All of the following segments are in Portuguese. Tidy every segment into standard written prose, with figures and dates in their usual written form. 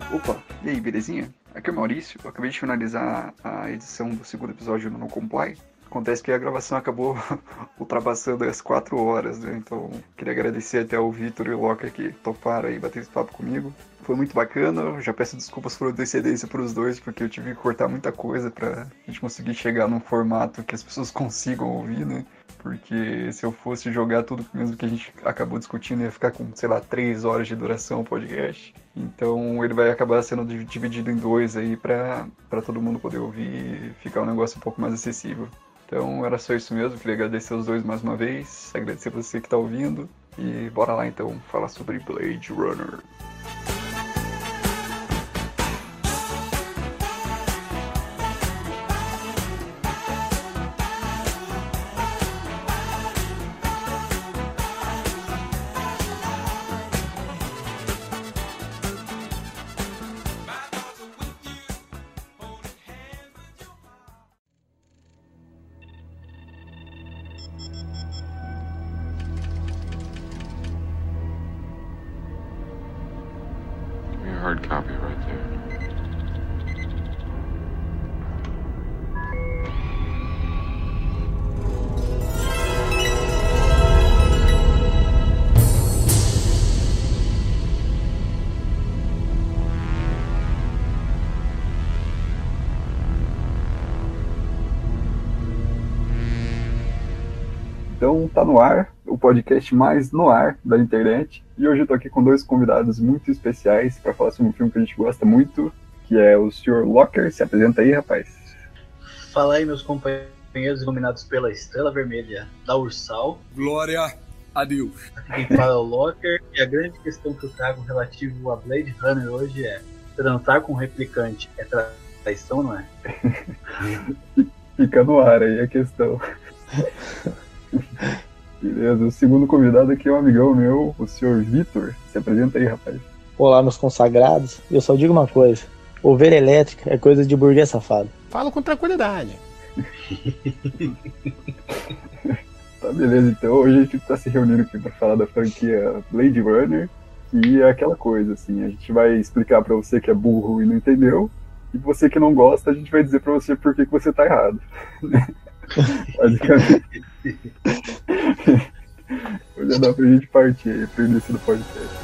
Opa, e aí, belezinha? Aqui é o Maurício, eu acabei de finalizar a edição do segundo episódio do No Comply. Acontece que a gravação acabou ultrapassando as 4 horas, né? Então, queria agradecer até ao Vitor e o Locker que toparam aí bater esse papo comigo. Foi muito bacana, eu já peço desculpas por antecedência para os dois, porque eu tive que cortar muita coisa pra gente conseguir chegar num formato que as pessoas consigam ouvir, né? Porque se eu fosse jogar tudo mesmo que a gente acabou discutindo, ia ficar com, sei lá, 3 horas de duração o podcast. Então ele vai acabar sendo dividido em dois aí pra todo mundo poder ouvir e ficar um negócio um pouco mais acessível. Então era só isso mesmo, queria agradecer os dois mais uma vez, agradecer você que tá ouvindo e bora lá então falar sobre Blade Runner. Hard copy right there. Então tá no ar, o podcast mais no ar da internet. E hoje eu tô aqui com dois convidados muito especiais para falar sobre um filme que a gente gosta muito, que é o Sr. Locker. Se apresenta aí, rapaz. Fala aí, meus companheiros iluminados pela estrela vermelha da Ursal. Glória a Deus. Aqui quem fala é o Locker. E a grande questão que eu trago relativo a Blade Runner hoje é: transar com um replicante é traição, não é? Fica no ar aí a questão. Beleza, o segundo convidado aqui é um amigão meu, o Sr. Vitor. Se apresenta aí, rapaz. Olá, meus consagrados. Eu só digo uma coisa: ovelha elétrica é coisa de burguês safado. Falo com tranquilidade. Tá, beleza, então hoje a gente tá se reunindo aqui pra falar da franquia Blade Runner. E é aquela coisa, assim, a gente vai explicar pra você que é burro e não entendeu, e você que não gosta, a gente vai dizer pra você por que você tá errado. Basicamente. Hoje já dá pra gente partir aí pro início do podcast.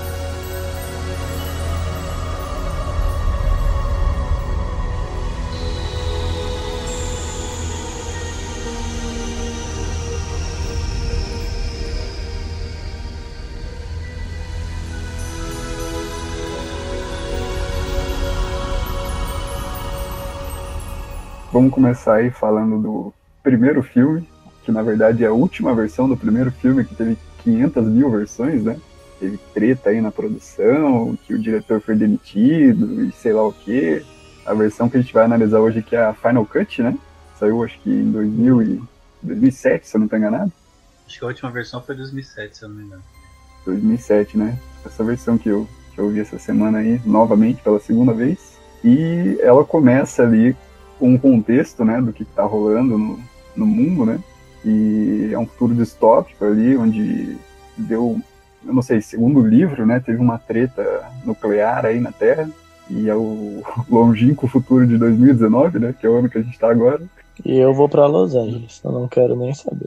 Vamos começar aí falando do primeiro filme, que na verdade é a última versão do primeiro filme, que teve 500 mil versões, né? Teve treta aí na produção, que o diretor foi demitido e sei lá o quê. A versão que a gente vai analisar hoje que é a Final Cut, né? Saiu acho que em 2007, se eu não estou enganado. Acho que a última versão foi 2007, se eu não me engano. 2007, né? Essa versão que eu vi essa semana aí, novamente, pela segunda vez. E ela começa ali com um contexto, né, do que está rolando no mundo, né? E é um futuro distópico ali, onde deu, eu não sei, segundo o livro, né, teve uma treta nuclear aí na Terra, e é o longínquo futuro de 2019, né, que é o ano que a gente está agora. E eu vou pra Los Angeles, eu não quero nem saber.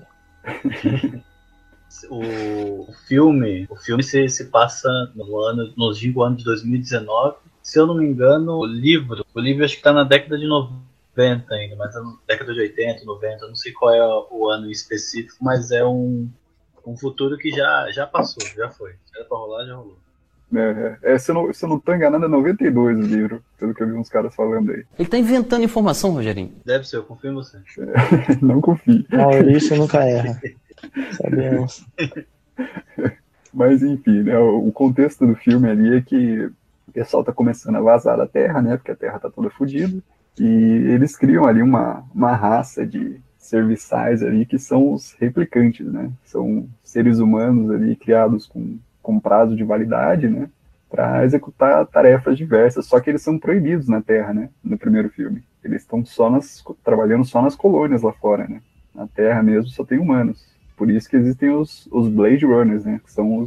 O filme se passa no longínquo ano de 2019. Se eu não me engano, o livro acho que tá na década de 90 ainda, mas é na década de 80, 90, não sei qual é o ano específico, mas é um futuro que já passou, já foi. Se era pra rolar, já rolou. Se eu não tô enganado, é 92 o livro, pelo que eu vi uns caras falando aí. Ele tá inventando informação, Rogerinho. Deve ser, eu confio em você. Não confio. Maurício nunca erra. Sabemos. Mas enfim, né, o contexto do filme ali é que o pessoal tá começando a vazar da Terra, né, porque a Terra tá toda fodida. E eles criam ali uma raça de serviçais ali que são os replicantes, né? São seres humanos ali criados com prazo de validade, né? Para executar tarefas diversas, só que eles são proibidos na Terra, né? No primeiro filme. Eles estão trabalhando só nas colônias lá fora, né? Na Terra mesmo só tem humanos. Por isso que existem os Blade Runners, né? Que são os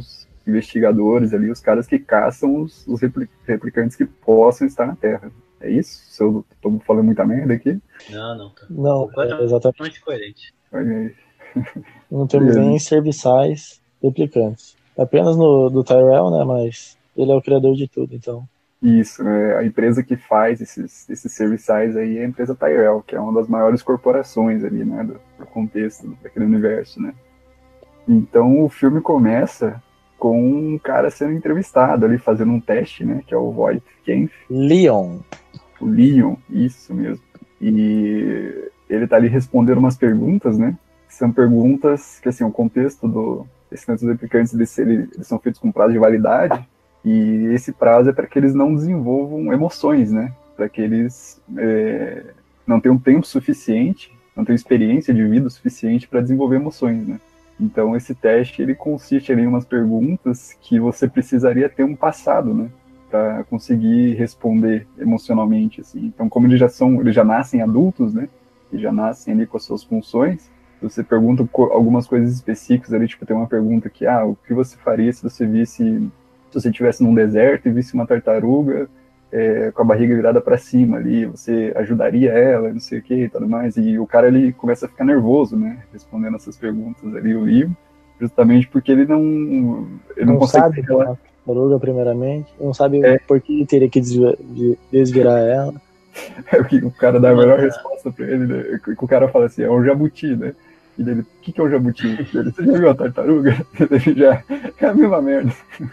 investigadores ali, os caras que caçam os replicantes que possam estar na Terra. É isso? Se eu tô falando muita merda aqui? Não. Não, é exatamente coerente. Olha aí. Não temos nem serviçais replicantes. Apenas do Tyrell, né? Mas ele é o criador de tudo, então. Isso, a empresa que faz esses serviçais aí é a empresa Tyrell, que é uma das maiores corporações ali, né, do contexto daquele universo, né. Então o filme começa com um cara sendo entrevistado ali, fazendo um teste, né, que é o Voight Kampff. Leon. O Leon, isso mesmo. E ele tá ali respondendo umas perguntas, né, que são perguntas que, assim, o contexto desses replicantes, eles são feitos com prazo de validade, e esse prazo é para que eles não desenvolvam emoções, né? Para que eles não tenham tempo suficiente, não tenham experiência de vida suficiente para desenvolver emoções, né? Então esse teste ele consiste em umas perguntas que você precisaria ter um passado, né? Para conseguir responder emocionalmente, assim. Então como eles já nascem adultos, né? E já nascem ali com as suas funções. Você pergunta algumas coisas específicas ali, tipo tem uma pergunta que o que você faria se você estivesse num deserto e visse uma tartaruga com a barriga virada para cima ali, você ajudaria ela, não sei o que e tudo mais, e o cara ele começa a ficar nervoso, né, respondendo essas perguntas ali no livro, justamente porque ele não consegue sabe que é uma tartaruga, primeiramente, não sabe por que teria que desvirar ela. É o que o cara dá a melhor resposta para ele, né? O cara fala assim, é um jabuti, né? E dele, o que é um jabuti? Você já viu a tartaruga? Ele já, é a mesma merda.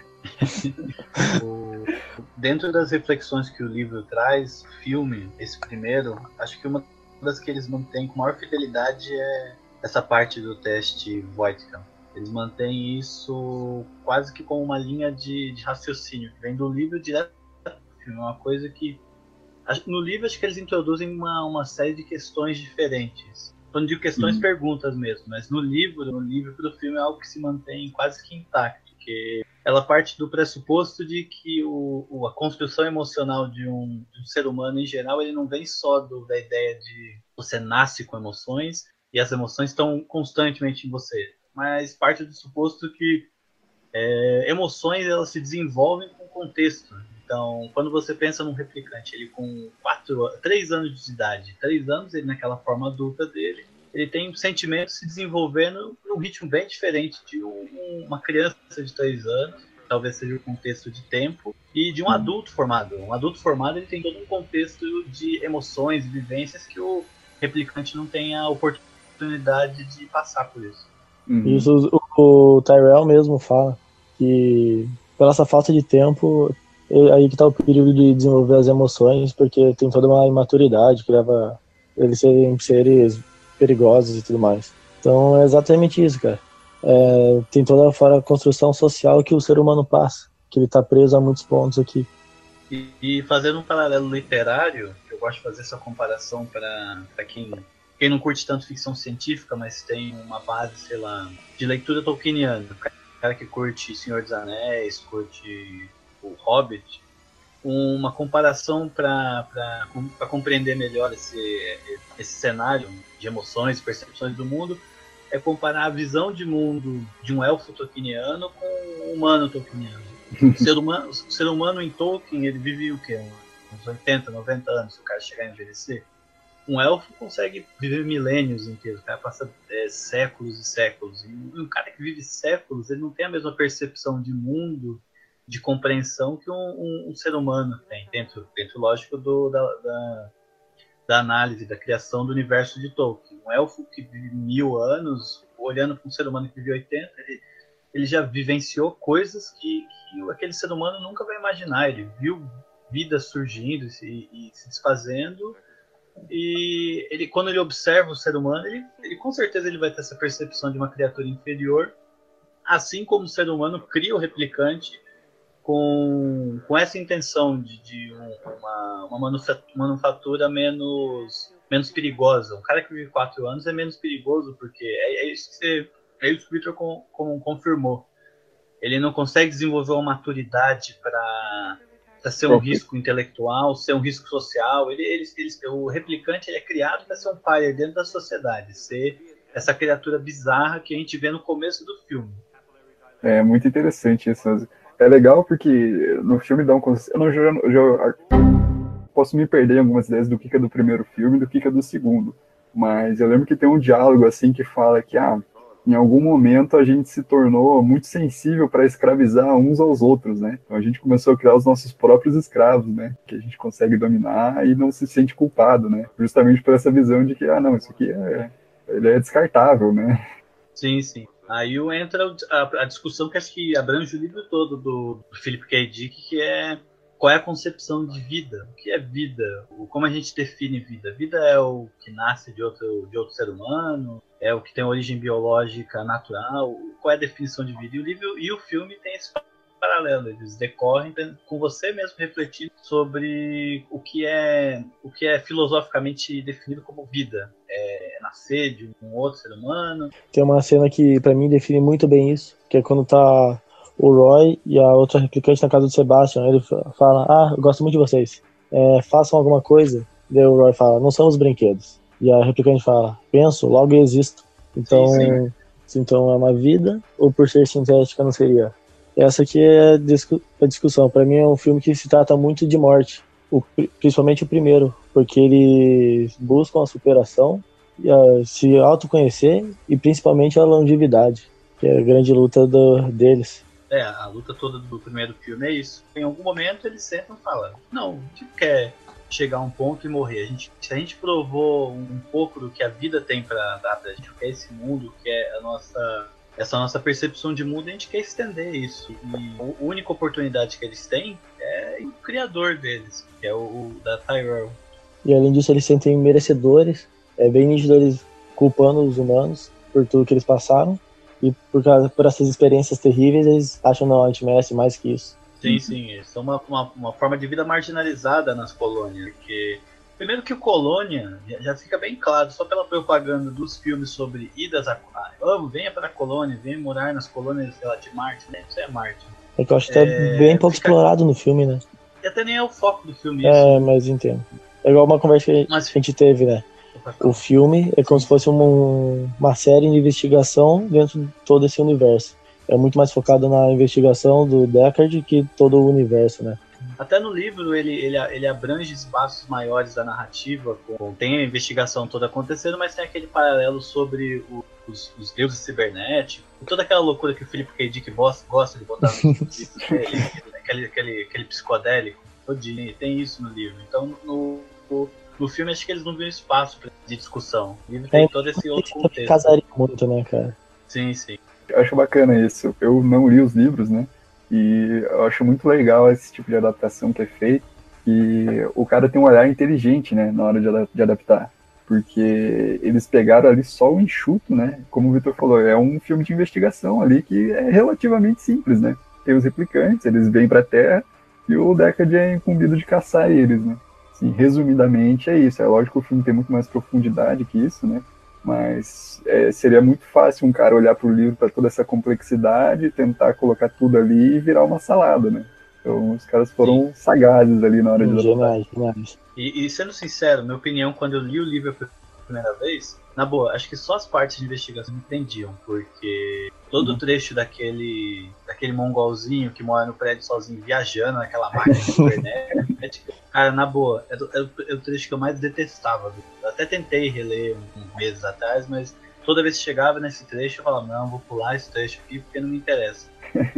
Dentro das reflexões que o livro traz, o filme, esse primeiro, acho que uma das que eles mantêm com maior fidelidade é essa parte do teste Voight-Kampff. Eles mantêm isso quase que como uma linha de raciocínio, que vem do livro direto do filme. Uma coisa que, no livro, acho que eles introduzem uma série de questões diferentes. Quando digo questões, perguntas mesmo, mas no livro para o filme é algo que se mantém quase que intacto, porque ela parte do pressuposto de que a construção emocional de um ser humano em geral, ele não vem só da ideia de você nasce com emoções e as emoções estão constantemente em você, mas parte do suposto que emoções elas se desenvolvem com contexto. Então, quando você pensa num replicante, ele com 3 anos de idade, 3 anos, ele naquela forma adulta dele, ele tem sentimentos se desenvolvendo num ritmo bem diferente de uma criança de 3 anos, talvez seja o contexto de tempo, e de um adulto formado. Um adulto formado ele tem todo um contexto de emoções e vivências que o replicante não tem a oportunidade de passar por isso. Isso o Tyrell mesmo fala, que pela essa falta de tempo, aí que tá o perigo de desenvolver as emoções, porque tem toda uma imaturidade que leva eles serem seres perigosos e tudo mais. Então é exatamente isso, cara. Tem toda a construção social que o ser humano passa, que ele tá preso a muitos pontos aqui. E fazendo um paralelo literário, eu gosto de fazer essa comparação para quem não curte tanto ficção científica, mas tem uma base, sei lá, de leitura tolkieniana. O cara que curte Senhor dos Anéis, curte o Hobbit, uma comparação para compreender melhor esse cenário de emoções e percepções do mundo é comparar a visão de mundo de um elfo tolkieniano com um humano tolkieniano. O ser humano em Tolkien, ele vive o quê? Uns 80, 90 anos, se o cara chegar a envelhecer. Um elfo consegue viver milênios inteiros, o cara passa séculos e séculos. E um cara que vive séculos, ele não tem a mesma percepção de mundo, de compreensão que um ser humano tem, dentro lógico, da análise, da criação do universo de Tolkien. Um elfo que vive 1000 anos, olhando para um ser humano que vive 80, ele já vivenciou coisas que aquele ser humano nunca vai imaginar. Ele viu vida surgindo e se desfazendo, e quando ele observa o ser humano, ele com certeza ele vai ter essa percepção de uma criatura inferior, assim como o ser humano cria o replicante com essa intenção de uma manufatura menos perigosa. Um cara que vive 4 anos é menos perigoso, porque é isso que o Victor confirmou. Ele não consegue desenvolver uma maturidade para ser um risco intelectual, ser um risco social. O replicante ele é criado para ser um pai dentro da sociedade, ser essa criatura bizarra que a gente vê no começo do filme. É muito interessante isso. É legal porque no filme dá um conceito. Eu posso me perder em algumas ideias do que é do primeiro filme e do que é do segundo. Mas eu lembro que tem um diálogo assim que fala que em algum momento a gente se tornou muito sensível para escravizar uns aos outros, né? Então a gente começou a criar os nossos próprios escravos, né? Que a gente consegue dominar e não se sente culpado, né? Justamente por essa visão de que, não, isso aqui ele é descartável, né? Sim, sim. Aí entra a discussão que acho que abrange o livro todo do Philip K. Dick, que é qual é a concepção de vida? O que é vida? Como a gente define vida? Vida é o que nasce de outro ser humano? É o que tem origem biológica natural? Qual é a definição de vida? E o livro e o filme tem esse paralelo. Eles decorrem com você mesmo refletindo sobre o que é filosoficamente definido como vida. É nascer de um outro ser humano. Tem uma cena que pra mim define muito bem isso, que é quando tá o Roy e a outra replicante na casa do Sebastian. Ele fala, eu gosto muito de vocês, façam alguma coisa. Daí o Roy fala, não somos brinquedos. E a replicante fala, penso, logo existo. Então, sim. Então é uma vida, ou por ser sintética não seria? Essa aqui é a discussão. Para mim é um filme que se trata muito de morte, principalmente o primeiro, porque eles buscam a superação, se autoconhecer e principalmente a longevidade, que é a grande luta deles. A luta toda do primeiro filme é isso. Em algum momento eles sentam e falam, não, a gente quer chegar a um ponto e morrer. Se a gente provou um pouco do que a vida tem para dar pra gente, o que é esse mundo, o que é essa nossa percepção de mundo, a gente quer estender isso. E a única oportunidade que eles têm é o criador deles, que é o da Tyrell. E além disso, eles se sentem merecedores. É bem nítido eles culpando os humanos por tudo que eles passaram. E por essas experiências terríveis, eles acham, não, a gente merece mais que isso. Sim, sim. Eles são uma forma de vida marginalizada nas colônias. Porque, primeiro que o Colônia, já fica bem claro, só pela propaganda dos filmes sobre idas a venha para a colônia, venha morar nas colônias, sei lá, de Marte, né? Isso é Marte. É que eu acho que é bem pouco explorado no filme, né? E até nem é o foco do filme isso. Mas entendo. É igual uma conversa que a gente teve, né? O filme é como se fosse uma série de investigação dentro de todo esse universo. É muito mais focado na investigação do Deckard que todo o universo, né? Até no livro ele abrange espaços maiores da narrativa, tem a investigação toda acontecendo, mas tem aquele paralelo sobre os deuses cibernéticos, toda aquela loucura que o Philip K. Dick gosta de botar no livro dele, aquele psicodélico, todinho, tem isso no livro. Então no filme acho que eles não viram espaço de discussão. O livro tem todo esse outro contexto. Casaria muito, né, cara? Sim, sim. Eu acho bacana isso. Eu não li os livros, né? E eu acho muito legal esse tipo de adaptação que é feito. E o cara tem um olhar inteligente, né, na hora de adaptar. Porque eles pegaram ali só o enxuto, né? Como o Vitor falou, é um filme de investigação ali que é relativamente simples, né? Tem os replicantes, eles vêm pra Terra e o Deckard é incumbido de caçar eles, né? Assim, resumidamente é isso. É lógico que o filme tem muito mais profundidade que isso, né? Mas seria muito fácil um cara olhar pro livro para toda essa complexidade, tentar colocar tudo ali e virar uma salada, né? Então os caras foram sagazes ali na hora de adaptar. E sendo sincero, minha opinião, quando eu li o livro pela primeira vez, na boa, acho que só as partes de investigação me prendiam, porque todo o trecho daquele mongolzinho que mora no prédio sozinho, viajando naquela máquina cibernética, cara, na boa, é o trecho que eu mais detestava. Eu até tentei reler uns meses atrás, mas toda vez que chegava nesse trecho eu falava, não, vou pular esse trecho aqui porque não me interessa.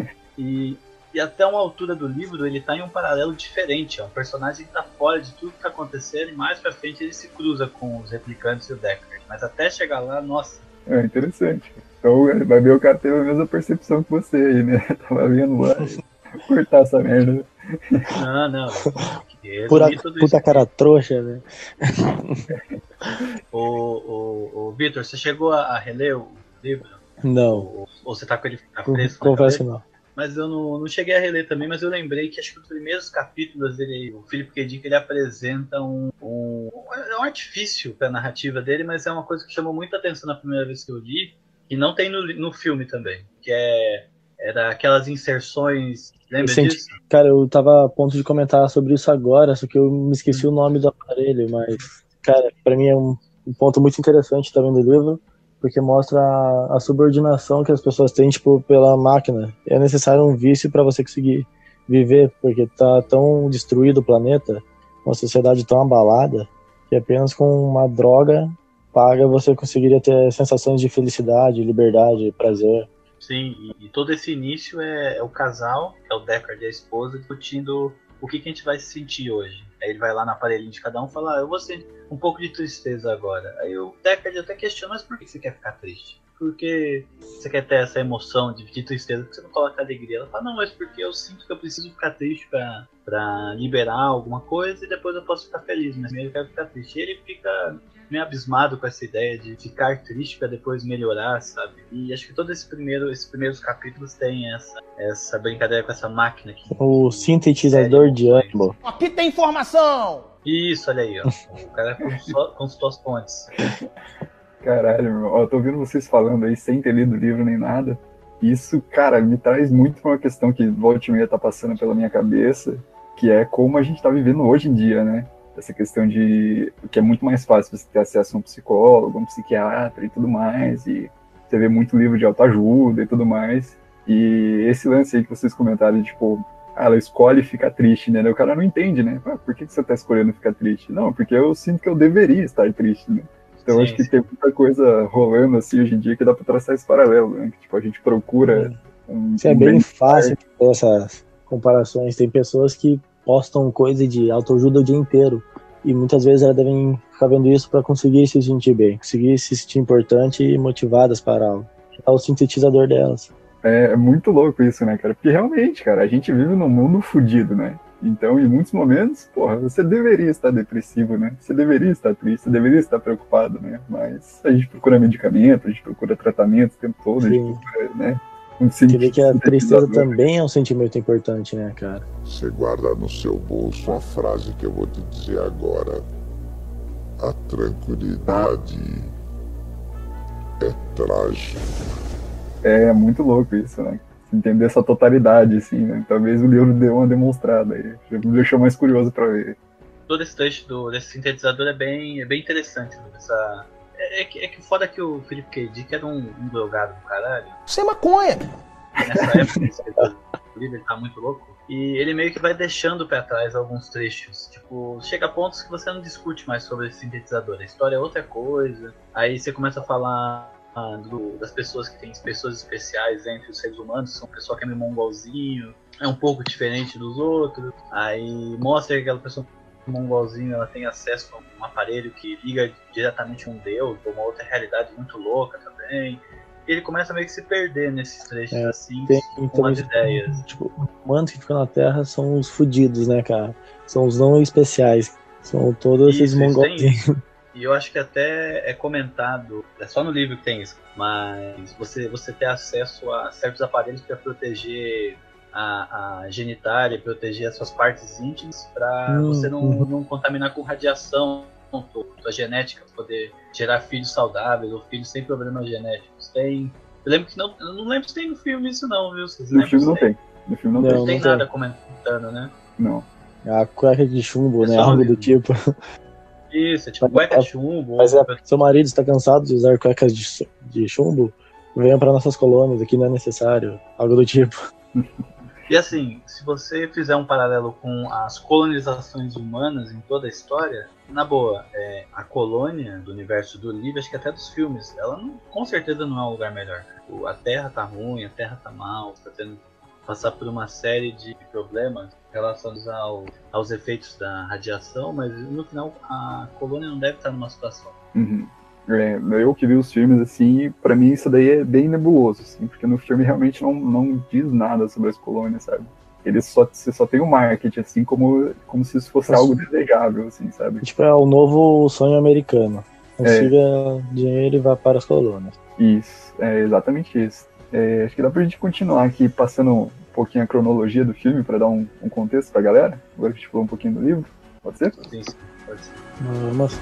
E até uma altura do livro ele tá em um paralelo diferente, é um personagem que tá fora de tudo que tá acontecendo e mais pra frente ele se cruza com os replicantes e o Deckard, mas até chegar lá, nossa. É interessante. Então vai ver, o cara teve a mesma percepção que você aí, né? Tava vendo lá cortar essa merda. Não. Puta cara trouxa, né? O Vitor, você chegou a reler o livro? Não. Ou você tá com ele fresco? Confesso que não. Mas eu não cheguei a reler também, mas eu lembrei que acho que os primeiros capítulos dele, o Philip K. Dick, ele apresenta um artifício pra narrativa dele, mas é uma coisa que chamou muita atenção na primeira vez que eu li, e não tem no filme também, que era aquelas inserções, lembra disso? Cara, eu tava a ponto de comentar sobre isso agora, só que eu me esqueci o nome do aparelho, mas, cara, pra mim é um ponto muito interessante também do livro, porque mostra a subordinação que as pessoas têm, tipo, pela máquina. É necessário um vício para você conseguir viver, porque tá tão destruído o planeta, uma sociedade tão abalada, que apenas com uma droga paga você conseguiria ter sensações de felicidade, liberdade, prazer. Sim, e todo esse início é o casal, que é o Deckard e a esposa, discutindo o que a gente vai sentir hoje. Aí ele vai lá no aparelhinho de cada um e fala, eu vou sentir um pouco de tristeza agora. Aí o Deckard até questiona, mas por que você quer ficar triste? Por que você quer ter essa emoção de tristeza? Por que você não coloca alegria? Ela fala, não, mas porque eu sinto que eu preciso ficar triste pra liberar alguma coisa e depois eu posso ficar feliz, mas primeiro eu quero ficar triste. E ele fica meio abismado com essa ideia de ficar triste para depois melhorar, sabe? E acho que todos esses primeiros capítulos têm essa brincadeira com essa máquina aqui. O sintetizador de ânimo. Aqui tem informação! Isso, olha aí, ó. O cara consultou as fontes. Caralho, meu. Ó, eu tô ouvindo vocês falando aí sem ter lido o livro nem nada. Isso, cara, me traz muito pra uma questão que volta e meia tá passando pela minha cabeça, que é como a gente tá vivendo hoje em dia, né? Essa questão de que é muito mais fácil você ter acesso a um psicólogo, um psiquiatra e tudo mais, e você vê muito livro de autoajuda e tudo mais. E esse lance aí que vocês comentaram, tipo, ela escolhe ficar triste, né? O cara não entende, né? Por que você tá escolhendo ficar triste? Não, porque eu sinto que eu deveria estar triste, né? Então eu acho que tem muita coisa rolando assim hoje em dia que dá pra traçar esse paralelo, né? Que, tipo, a gente procura Isso é bem fácil ter essas comparações. Tem pessoas que postam coisa de autoajuda o dia inteiro e muitas vezes elas devem ficar vendo isso para conseguir se sentir bem, conseguir se sentir importante e motivadas para algo. É o sintetizador delas. É muito louco isso, né, cara? Porque realmente, cara, a gente vive num mundo fodido, né? Então, em muitos momentos, porra, você deveria estar depressivo, né? Você deveria estar triste, você deveria estar preocupado, né? Mas a gente procura medicamento, a gente procura tratamento o tempo todo, a gente procura, né? Você vê que a tristeza também é um sentimento importante, né, cara? Você guarda no seu bolso a frase que eu vou te dizer agora. A tranquilidade é trágica. É muito louco isso, né? Entender essa totalidade, assim, né? Talvez o livro dê uma demonstrada aí. Já me deixou mais curioso pra ver. Todo esse trecho desse sintetizador é bem interessante. Né? É que foda que o Philip K. Dick era um drogado do caralho. Isso é maconha! Nessa época, o livro ele tá muito louco. E ele meio que vai deixando pra trás alguns trechos. Tipo, chega a pontos que você não discute mais sobre esse sintetizador. A história é outra coisa. Aí você começa a falar das pessoas que têm pessoas especiais entre os seres humanos, são pessoa que é meio mongolzinho, é um pouco diferente dos outros, aí mostra que aquela pessoa mongolzinho ela tem acesso a um aparelho que liga diretamente a um deus, ou uma outra realidade muito louca também. E ele começa meio que se perder nesses trechos assim, com as ideias. Tipo, os humanos que ficam na Terra são os fudidos, né, cara? São os não especiais, são todos esses mongolzinhos. E eu acho que até é comentado, é só no livro que tem isso, mas você ter acesso a certos aparelhos para proteger a genitália, proteger as suas partes íntimas, para você não contaminar com radiação a genética, pra poder gerar filhos saudáveis ou filhos sem problemas genéticos. Eu lembro que eu não lembro se tem no filme isso não, viu? No filme não tem. No filme não tem nada comentando, né? Não. A cueca de chumbo, né? Algo do tipo. Isso, é tipo cueca de chumbo. Mas seu marido está cansado de usar cuecas de chumbo? Venha para nossas colônias, aqui não é necessário. Algo do tipo. E assim, se você fizer um paralelo com as colonizações humanas em toda a história, na boa, a colônia do universo do livro, acho que até dos filmes, ela com certeza não é um lugar melhor. A Terra tá ruim, a Terra tá mal, tá tendo que passar por uma série de problemas relacionados aos efeitos da radiação, mas no final a colônia não deve estar numa situação. Uhum. Eu que vi os filmes, assim, pra mim isso daí é bem nebuloso, assim, porque no filme realmente não diz nada sobre as colônias, sabe? Você só tem o marketing, assim, como se isso fosse algo desejável, assim, sabe? Tipo, é o novo sonho americano. Consiga dinheiro e vá para as colônias. Isso, é exatamente isso. Acho que dá pra gente continuar aqui passando um pouquinho a cronologia do filme pra dar um contexto pra galera. Agora que a gente falou um pouquinho do livro. Pode ser? Sim, pode ser. Vamos.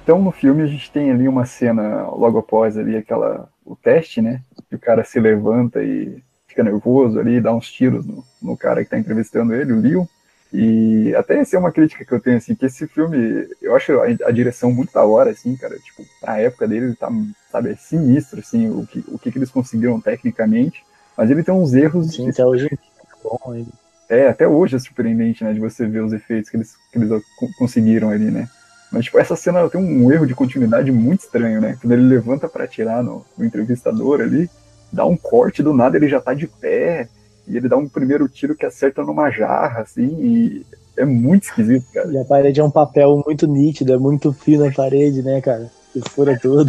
Então, no filme, a gente tem ali uma cena logo após ali, o teste, né? Que o cara se levanta e fica nervoso ali, dá uns tiros no cara que tá entrevistando ele, o Leo. E até essa é uma crítica que eu tenho, assim, que esse filme, eu acho a direção muito da hora, assim, cara, tipo, pra época dele, ele tá, sabe, é sinistro, assim, o que eles conseguiram tecnicamente, mas ele tem uns erros... Sim, até hoje é bom ainda. Até hoje é surpreendente, né, de você ver os efeitos que eles conseguiram ali, né. Mas, tipo, essa cena tem um erro de continuidade muito estranho, né, quando ele levanta pra atirar no entrevistador ali, dá um corte, do nada ele já tá de pé, e ele dá um primeiro tiro que acerta numa jarra, assim, e é muito esquisito, cara. E a parede é um papel muito nítido, é muito fino a parede, né, cara? Que fura tudo.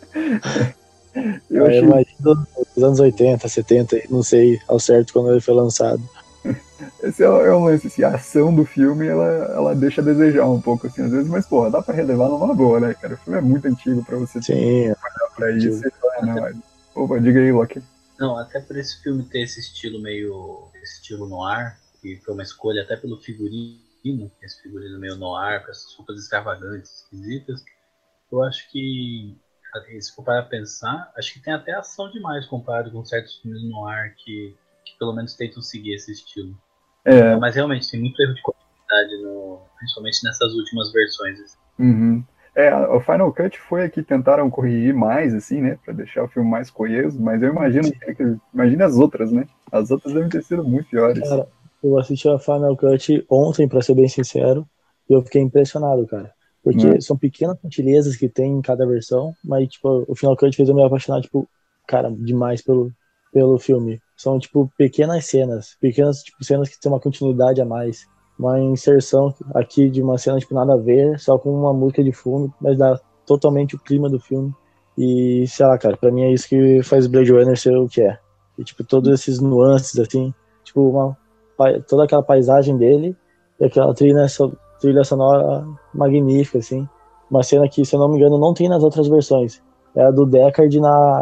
Eu achei... imagino nos anos 80, 70, não sei ao certo quando ele foi lançado. Esse é um lance, assim, a ação do filme, ela deixa a desejar um pouco, assim, às vezes, mas, porra, dá pra relevar numa boa, né, cara? O filme é muito antigo pra você Sim, pra isso. Opa, diga aí, Loki. Não, até por esse filme ter esse estilo meio estilo noir, que foi uma escolha até pelo figurino, esse figurino meio noir, com essas roupas extravagantes, esquisitas, eu acho que, se for para pensar, acho que tem até ação demais comparado com certos filmes noir que pelo menos tentam seguir esse estilo. Mas realmente tem muito erro de continuidade, principalmente nessas últimas versões. Uhum. O Final Cut foi que tentaram corrigir mais, assim, né, pra deixar o filme mais coeso, mas eu imagino imagina as outras, né, as outras devem ter sido muito piores. Cara, eu assisti a Final Cut ontem, pra ser bem sincero, e eu fiquei impressionado, cara, porque são pequenas sutilezas que tem em cada versão, mas, tipo, o Final Cut fez eu me apaixonar, tipo, cara, demais pelo filme. São, tipo, pequenas cenas que tem uma continuidade a mais. Uma inserção aqui de uma cena, tipo, nada a ver, só com uma música de fundo, mas dá totalmente o clima do filme. E, sei lá, cara, pra mim é isso que faz Blade Runner ser o que é. E, tipo, todos esses nuances, assim, tipo, toda aquela paisagem dele e aquela trilha sonora magnífica, assim. Uma cena que, se eu não me engano, não tem nas outras versões. É a do Deckard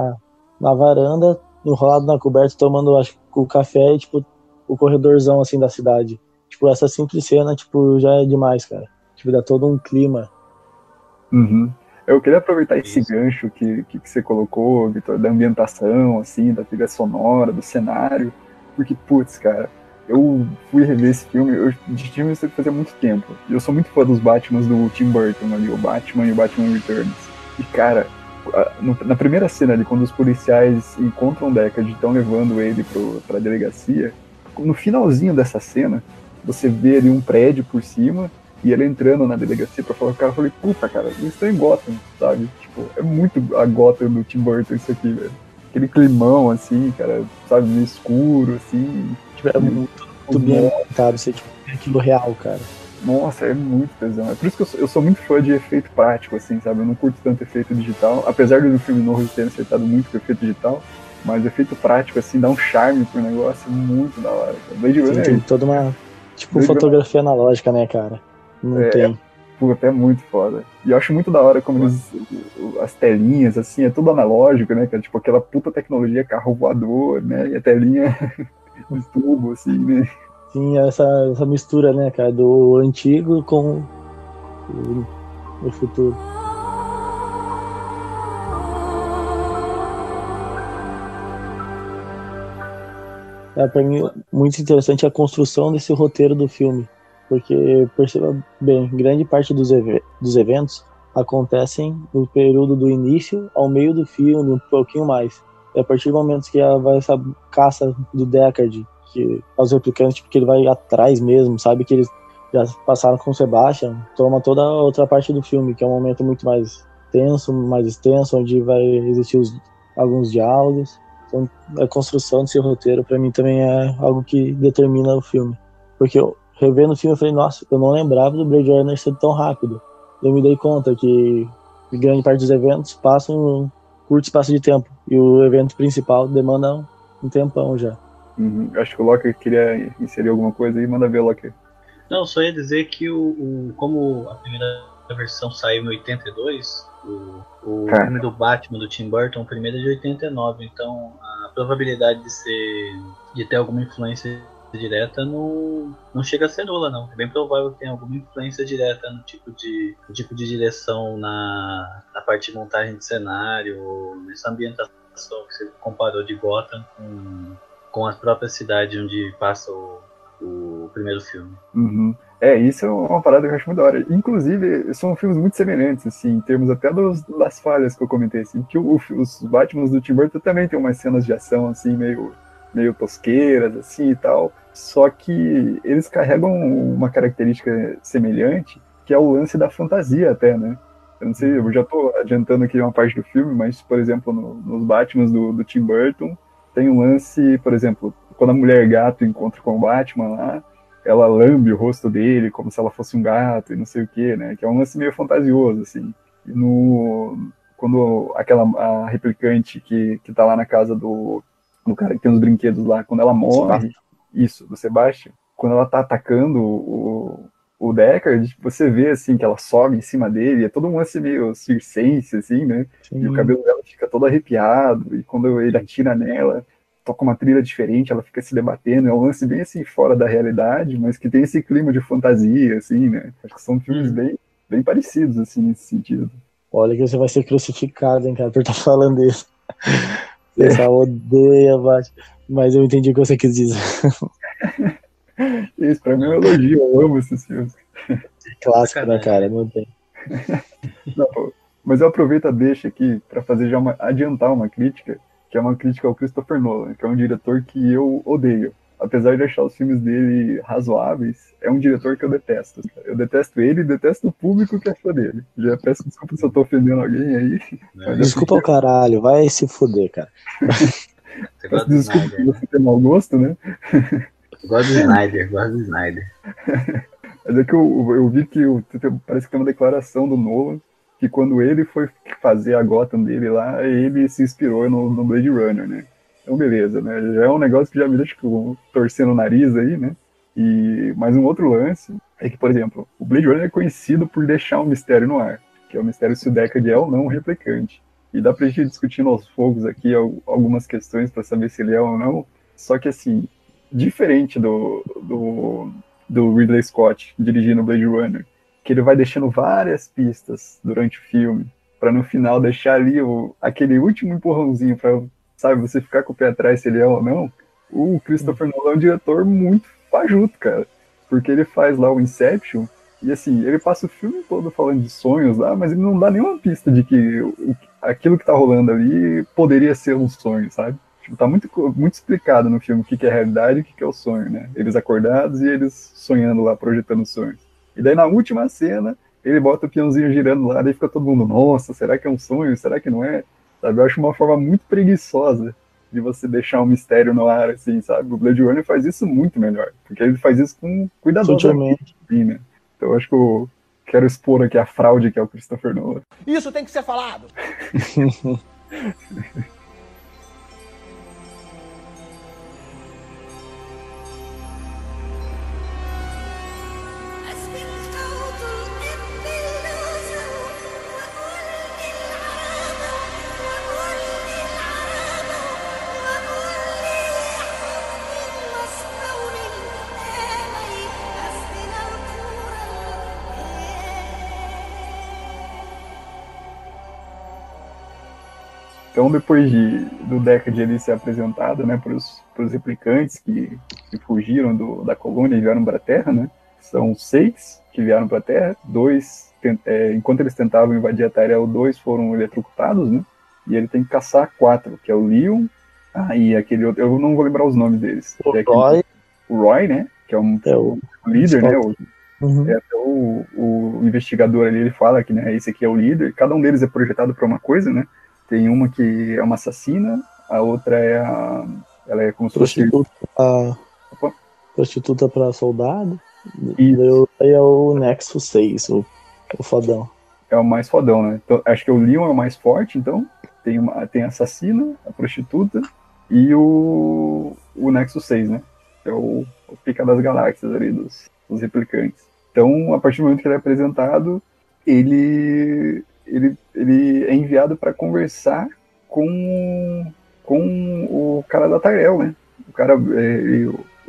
na varanda, enrolado na coberta, tomando, acho que, o café e, tipo, o corredorzão, assim, da cidade. Tipo, essa simples cena, tipo, já é demais, cara. Tipo, dá todo um clima. Uhum. Eu queria aproveitar esse gancho que você colocou, Vitor, da ambientação, assim, da trilha sonora, do cenário, porque, putz, cara, eu fui rever esse filme, eu tinha visto ele fazia muito tempo. Eu sou muito fã dos Batmans do Tim Burton ali, o Batman e o Batman Returns. E, cara, na primeira cena ali, quando os policiais encontram o Deckard e estão levando ele pra delegacia, no finalzinho dessa cena, você vê ali um prédio por cima e ele entrando na delegacia pra falar com o cara, eu falei, puta, cara, eles estão em Gotham, sabe? Tipo, é muito a Gotham do Tim Burton isso aqui, velho. Aquele climão, assim, cara, sabe, meio escuro, assim. Tipo, é muito bem montado, você, tipo, é aquilo real, cara. Nossa, é muito tesão. É por isso que eu sou muito fã de efeito prático, assim, sabe? Eu não curto tanto efeito digital, apesar do filme novo ter acertado muito com efeito digital, mas efeito prático, assim, dá um charme pro negócio muito da hora. Blade Runner tem toda uma, tipo, fotografia analógica, né, cara? Não tem. Puta, é muito foda. E eu acho muito da hora como as telinhas, assim, é tudo analógico, né, cara? Tipo, aquela puta tecnologia carro voador, né? E a telinha de tubo, assim, né? Sim, essa mistura, né, cara, do antigo com o futuro. Pra mim, muito interessante a construção desse roteiro do filme. Porque, perceba bem, grande parte dos eventos acontecem no período do início ao meio do filme, um pouquinho mais. E a partir do momento que vai essa caça do Deckard, aos replicantes, porque ele vai atrás mesmo, sabe que eles já passaram com o Sebastian, toma toda a outra parte do filme, que é um momento muito mais tenso, mais extenso, onde vai existir alguns diálogos. Então, a construção desse roteiro, pra mim, também é algo que determina o filme. Porque eu, revendo o filme, eu falei, nossa, eu não lembrava do Blade Runner ser tão rápido. Eu me dei conta que grande parte dos eventos passam em um curto espaço de tempo, e o evento principal demanda um tempão já. Acho que o Loki queria inserir alguma coisa aí, manda ver, Loki. Não, só ia dizer que como a primeira versão saiu em 82, o filme do Batman do Tim Burton, o primeiro é de 89, então a probabilidade de ter alguma influência direta não chega a ser nula, não. É bem provável que tenha alguma influência direta no tipo de direção na parte de montagem de cenário, nessa ambientação que você comparou de Gotham com a própria cidade onde passa o primeiro filme. Uhum. Isso é uma parada que eu acho muito da hora. Inclusive, são filmes muito semelhantes, assim, em termos até das falhas que eu comentei, assim, que os Batmans do Tim Burton também tem umas cenas de ação, assim, meio tosqueiras, assim, e tal. Só que eles carregam uma característica semelhante, que é o lance da fantasia até, né? Eu não sei, eu já tô adiantando aqui uma parte do filme, mas, por exemplo, nos Batmans do Tim Burton, tem um lance, por exemplo, quando a mulher gato encontra com o Batman lá, ela lambe o rosto dele como se ela fosse um gato e não sei o que, né? Que é um lance meio fantasioso, assim. E quando a replicante que tá lá na casa do cara que tem os brinquedos lá, quando ela morre, isso, do Sebastian, quando ela tá atacando o Deckard, você vê, assim, que ela sobe em cima dele, é todo um lance meio circense, assim, né? Sim. E o cabelo dela fica todo arrepiado, e quando ele atira nela, toca uma trilha diferente, ela fica se debatendo, é um lance bem, assim, fora da realidade, mas que tem esse clima de fantasia, assim, né? Acho que são filmes bem parecidos, assim, nesse sentido. Olha que você vai ser crucificado, hein, cara, por estar falando isso. Você só odeia Batman, mas eu entendi o que você quis dizer. Isso, pra mim é um elogio, eu amo esses filmes. Clássico, né, cara? Não tem. Não, mas eu aproveito a deixa aqui pra fazer adiantar uma crítica, que é uma crítica ao Christopher Nolan, que é um diretor que eu odeio. Apesar de achar os filmes dele razoáveis, é um diretor que eu detesto. Eu detesto ele e detesto o público que é fã dele. Já peço desculpa se eu tô ofendendo alguém aí. Desculpa o caralho, vai se fuder, cara. Desculpa se você tem mau gosto, né? Gosto do Snyder. Mas é que eu vi que parece que tem uma declaração do Nolan que quando ele foi fazer a Gotham dele lá, ele se inspirou no Blade Runner, né? Então beleza, né? Já é um negócio que já me deixa torcendo o nariz aí, né? Mas um outro lance é que, por exemplo, o Blade Runner é conhecido por deixar um mistério no ar, que é o mistério se o Deckard é ou não um replicante. E dá pra gente ir discutindo aos fogos aqui algumas questões pra saber se ele é ou não, só que assim, diferente do Ridley Scott dirigindo Blade Runner, que ele vai deixando várias pistas durante o filme, para no final deixar ali aquele último empurrãozinho para, sabe, você ficar com o pé atrás se ele é ou não. O Christopher Nolan é um diretor muito fajuto, cara, porque ele faz lá o Inception e assim, ele passa o filme todo falando de sonhos lá, mas ele não dá nenhuma pista de que aquilo que tá rolando ali poderia ser um sonho, sabe? Tá muito explicado no filme o que é realidade e o que é o sonho, né? Eles acordados e eles sonhando lá, projetando sonhos. E daí na última cena, ele bota o peãozinho girando lá, daí fica todo mundo, nossa, será que é um sonho? Será que não é? Sabe? Eu acho uma forma muito preguiçosa de você deixar um mistério no ar, assim, sabe? O Blade Runner faz isso muito melhor, porque ele faz isso com cuidadosamente, né? Então eu acho que eu quero expor aqui a fraude que é o Christopher Nolan. Isso tem que ser falado! Então, depois do Deckard ele ser apresentado, né, para os replicantes que fugiram da colônia e vieram para a Terra, né, são 6 que vieram para a Terra, 2, enquanto eles tentavam invadir a Terra, 2 foram eletrocutados, né, e ele tem que caçar 4, que é o Leon, e aquele outro, eu não vou lembrar os nomes deles. O Roy, né, que é o líder, né, até o investigador ali, ele fala que, né, esse aqui é o líder, cada um deles é projetado para uma coisa, né. Tem uma que é uma assassina, a outra ela é como se fosse... Prostituta pra soldado. E aí é o Nexus 6, o fodão. É o mais fodão, né? Então, acho que o Leon é o mais forte, então. Tem a assassina, a prostituta e o Nexus 6, né? É o pica das galáxias ali dos replicantes. Então, a partir do momento que ele é apresentado, ele é enviado para conversar com o cara da Tyrell, né? O cara, o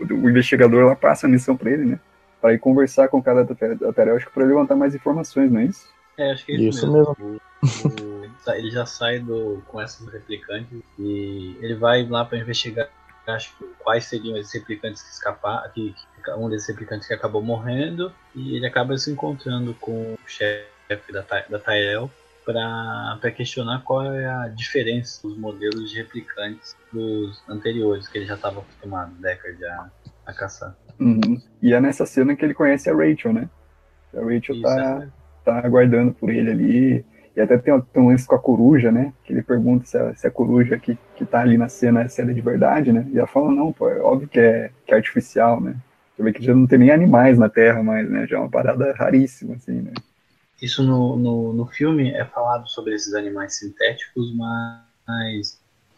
o investigador lá passa a missão pra ele, né? Pra ir conversar com o cara da Tyrell, acho que pra ele levantar mais informações, não é isso? Acho que é isso mesmo. Ele já sai com esses replicantes e ele vai lá pra investigar, acho que quais seriam esses replicantes que escaparam, um desses replicantes que acabou morrendo, e ele acaba se encontrando com o chefe da Tyrell para questionar qual é a diferença dos modelos de replicantes dos anteriores, que ele já estava acostumado, Deckard, a caçar. Uhum. E é nessa cena que ele conhece a Rachel, né? A Rachel tá aguardando por ele ali. E até tem um lance com a coruja, né? Que ele pergunta se a coruja que tá ali na cena é de verdade, né? E ela fala, não, pô, é óbvio que é artificial, né? Você vê que já não tem nem animais na Terra mais, né? Já é uma parada raríssima, assim, né? Isso no filme é falado sobre esses animais sintéticos, mas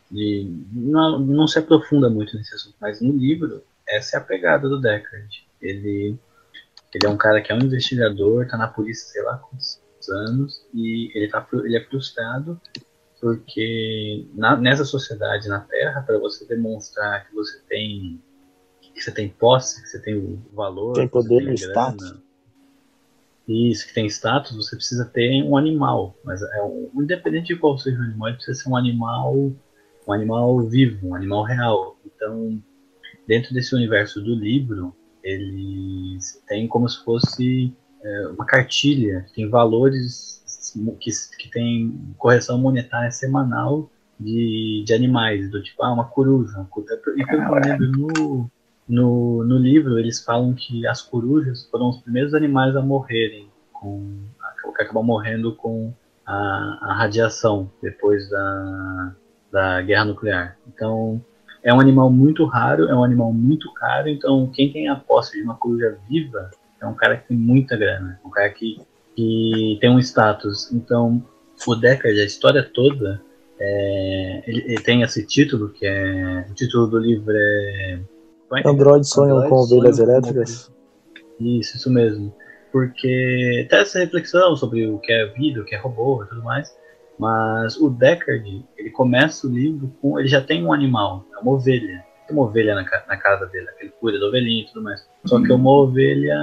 não se aprofunda muito nesse assunto. Mas no livro, essa é a pegada do Deckard. Ele é um cara que é um investigador, tá na polícia, sei lá quantos anos, e ele é frustrado porque nessa sociedade na Terra, para você demonstrar que você tem posse, que você tem o valor, tem poder, tem status. Isso, que tem status, você precisa ter um animal. Mas independente de qual seja o animal, ele precisa ser um animal vivo, um animal real. Então, dentro desse universo do livro, eles têm como se fosse uma cartilha, que tem valores que tem correção monetária semanal de animais, do tipo, uma coruja. E pelo que eu lembro, no livro, eles falam que as corujas foram os primeiros animais a morrerem, que acabam morrendo com a radiação depois da guerra nuclear. Então, é um animal muito raro, é um animal muito caro, então quem tem a posse de uma coruja viva é um cara que tem muita grana, um cara que tem um status. Então, o Deckard, a história toda, ele tem esse título, que o título do livro é... Androides sonham com ovelhas elétricas. Isso mesmo. Porque tem essa reflexão sobre o que é vida, o que é robô e tudo mais. Mas o Deckard, ele começa o livro com... Ele já tem um animal, é uma ovelha. Tem uma ovelha na casa dele, que ele cuida da ovelhinha e tudo mais. Só que é uma ovelha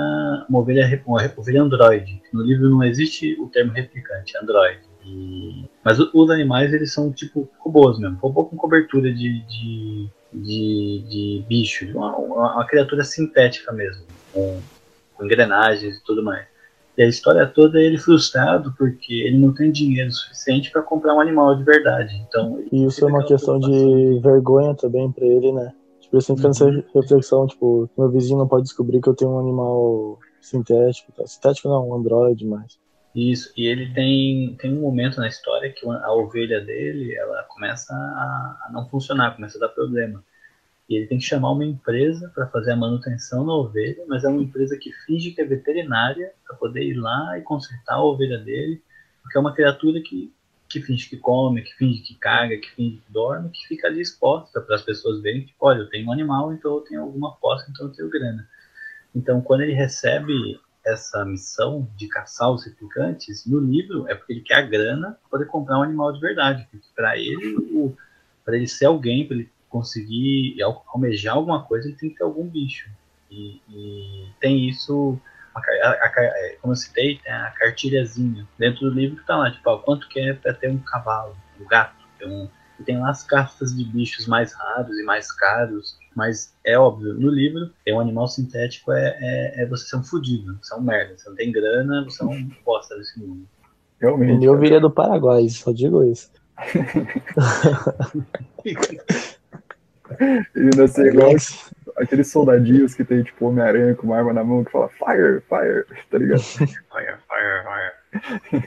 androide. No livro não existe o termo replicante, é androide. Mas os animais, eles são tipo robôs mesmo. Robô com cobertura de bicho, uma criatura sintética mesmo, com engrenagens e tudo mais. E a história toda é ele frustrado porque ele não tem dinheiro suficiente para comprar um animal de verdade. Então, isso é uma questão de vergonha também para ele, né? Tipo, ele sempre fica nessa reflexão, tipo, meu vizinho não pode descobrir que eu tenho um animal sintético. Sintético não, um androide, mas... Isso, e ele tem um momento na história que a ovelha dele, ela começa a não funcionar, começa a dar problema. E ele tem que chamar uma empresa para fazer a manutenção na ovelha, mas é uma empresa que finge que é veterinária para poder ir lá e consertar a ovelha dele, porque é uma criatura que finge que come, que finge que caga, que finge que dorme, que fica ali exposta para as pessoas verem que, olha, eu tenho um animal, então eu tenho alguma posse, então eu tenho grana. Então, quando ele recebe essa missão de caçar os replicantes, no livro é porque ele quer a grana para poder comprar um animal de verdade, porque para ele ser alguém, para ele conseguir almejar alguma coisa, ele tem que ter algum bicho. E tem isso, como eu citei, tem a cartilhazinha dentro do livro que tá lá, tipo, quanto que é para ter um cavalo, um gato, e tem lá as castas de bichos mais raros e mais caros, mas é óbvio, no livro, ter um animal sintético é você ser um fudido, você é um merda, você não tem grana, você não gosta desse mundo. Realmente. O meu viria do Paraguai, só digo isso. Ele nasceu igual aqueles soldadinhos que tem tipo Homem-Aranha com uma arma na mão que fala fire, fire, tá ligado? Fire, fire,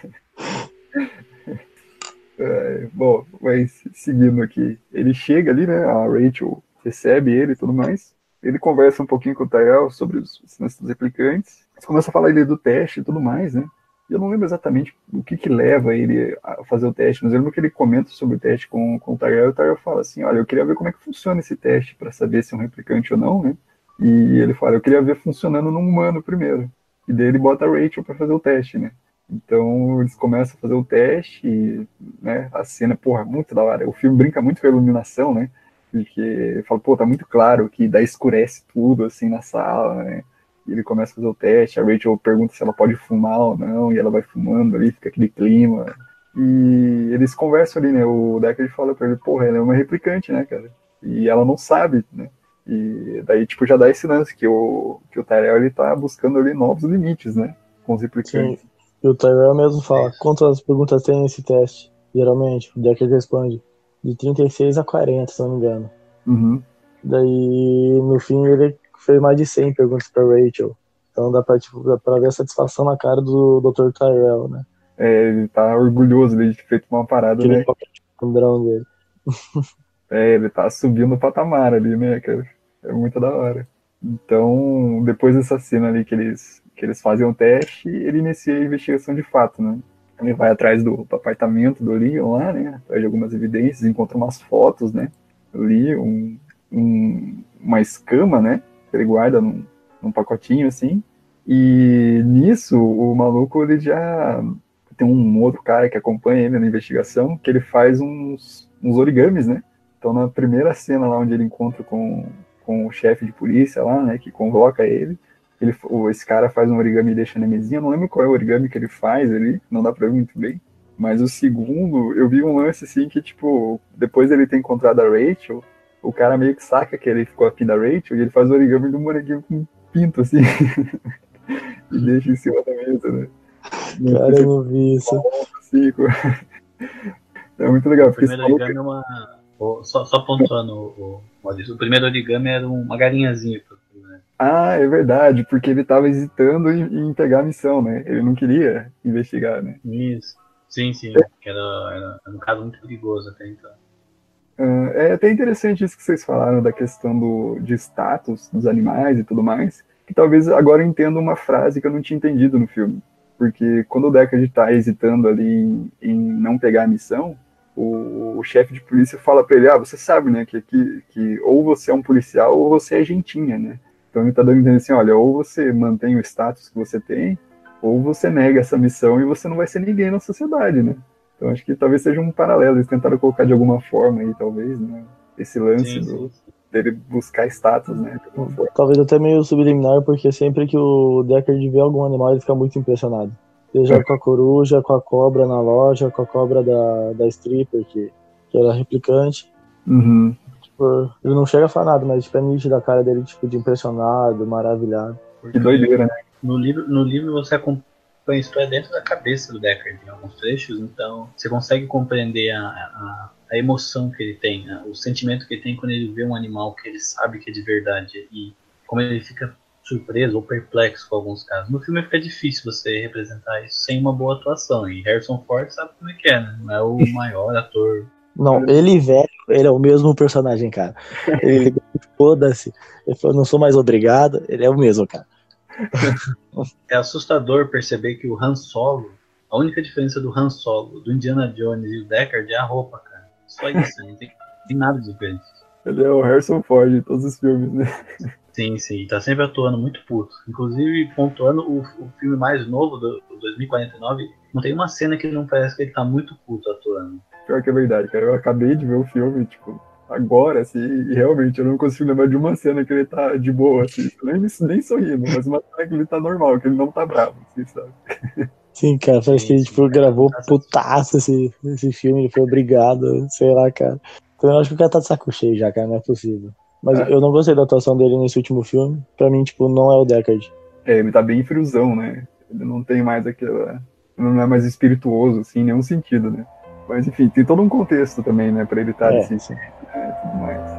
fire. Bom, mas seguindo aqui, ele chega ali, né? A Rachel recebe ele e tudo mais. Ele conversa um pouquinho com o Tyrell sobre os replicantes. Eles começam a falar ele do teste e tudo mais, né? Eu não lembro exatamente o que leva ele a fazer o teste, mas eu lembro que ele comenta sobre o teste com o Tyrell, e o Tyrell fala assim, olha, eu queria ver como é que funciona esse teste para saber se é um replicante ou não, né? E ele fala, eu queria ver funcionando num humano primeiro. E daí ele bota a Rachel para fazer o teste, né? Então eles começam a fazer o teste, e, né, a cena, porra, muito da hora. O filme brinca muito com a iluminação, né? Porque fala, pô, tá muito claro que daí escurece tudo, assim, na sala, né? E ele começa a fazer o teste, a Rachel pergunta se ela pode fumar ou não, e ela vai fumando ali, fica aquele clima. E eles conversam ali, né? O Deckard fala pra ele, porra, ela é uma replicante, né, cara? E ela não sabe, né? E daí, tipo, já dá esse lance que o Tyrell, ele tá buscando ali novos limites, né? Com os Sim, replicantes. e o Tyrell mesmo fala, quantas perguntas tem esse teste? Geralmente, o Deckard responde, de 36 a 40, se não me engano. Uhum. Daí, no fim, ele fez mais de 100 perguntas pra Rachel. Então dá pra ver a satisfação na cara do Dr. Tyrell, né? Ele tá orgulhoso de ter feito uma parada, Aquele né? padrão dele. Ele tá subindo o patamar ali, né, cara? É muito da hora. Então, depois dessa cena ali que eles fazem o teste, ele inicia a investigação de fato, né? Ele vai atrás do apartamento do Leon lá, né? Atrás de algumas evidências, encontra umas fotos, né? Ali, uma escama, né? Que ele guarda num pacotinho assim. E nisso, o maluco, ele já tem um outro cara que acompanha ele na investigação, que ele faz uns origamis, né? Então, na primeira cena lá onde ele encontra com o chefe de polícia lá, né, que convoca ele, esse cara faz um origami e deixa na mesinha. Eu não lembro qual é o origami que ele faz ali, não dá pra ver muito bem. Mas o segundo, eu vi um lance assim que, tipo, depois dele ter encontrado a Rachel, o cara meio que saca que ele ficou afim da Rachel e ele faz o origami de um molequinho com pinto, assim, e deixa em cima da mesa, né? Cara, eu não vi isso. Assim, é muito legal. O primeiro origami é uma... Só pontuando, Maurício, o primeiro origami era uma galinhazinha. Ah, é verdade, porque ele estava hesitando em pegar a missão, né? Ele não queria investigar, né? Isso. Sim. Que era um caso muito perigoso até então. É até interessante isso que vocês falaram da questão de status dos animais e tudo mais, que talvez agora eu entenda uma frase que eu não tinha entendido no filme. Porque quando o Deckard está hesitando ali em não pegar a missão, o chefe de polícia fala para ele, você sabe, né, que ou você é um policial ou você é gentinha, né? Então ele tá dando a entender assim, olha, ou você mantém o status que você tem, ou você nega essa missão e você não vai ser ninguém na sociedade, né? Então acho que talvez seja um paralelo, eles tentaram colocar de alguma forma aí, talvez, né? Esse lance dele buscar status, né? De alguma forma. Talvez até meio subliminar, porque sempre que o Deckard vê algum animal, ele fica muito impressionado. Seja com a coruja, com a cobra na loja, com a cobra da stripper, que era replicante. Uhum. Tipo, ele não chega a falar nada, mas tipo, é nítido a cara dele, tipo, de impressionado, maravilhado. Que doideira, né? No livro você acompanha a história dentro da cabeça do Deckard em alguns trechos, então você consegue compreender a emoção que ele tem, o sentimento que ele tem quando ele vê um animal que ele sabe que é de verdade e como ele fica surpreso ou perplexo com alguns casos. No filme fica difícil você representar isso sem uma boa atuação, e Harrison Ford sabe como é que é, né? Não é o maior ator. Não, ele velho, ele é o mesmo personagem, cara. Ele foda-se. Ele falou, não sou mais obrigado, ele é o mesmo, cara. É assustador perceber que o Han Solo, a única diferença do Han Solo, do Indiana Jones e do Deckard é a roupa, cara. Só isso, não tem nada de diferente. Ele é o Harrison Ford em todos os filmes, né? Sim, tá sempre atuando muito puto. Inclusive, pontuando o filme mais novo, do 2049, não tem uma cena que não parece que ele tá muito puto atuando. Pior que é verdade, cara. Eu acabei de ver o filme, tipo, agora, assim, e realmente eu não consigo lembrar de uma cena que ele tá de boa, assim, nem sorrindo, mas uma cena que ele tá normal, que ele não tá bravo, assim, sabe? Sim, cara, parece que ele tipo, gravou putaço esse filme, ele foi obrigado, sei lá, cara. Então eu acho que o cara tá de saco cheio já, cara, não é possível. Mas eu não gostei da atuação dele nesse último filme. Pra mim, tipo, não é o Deckard. Ele tá bem friozão, né? Ele não tem mais aquela... Não é mais espirituoso, assim, em nenhum sentido, né? Mas, enfim, tem todo um contexto também, né? Pra ele estar desse jeito, né? Tudo mais.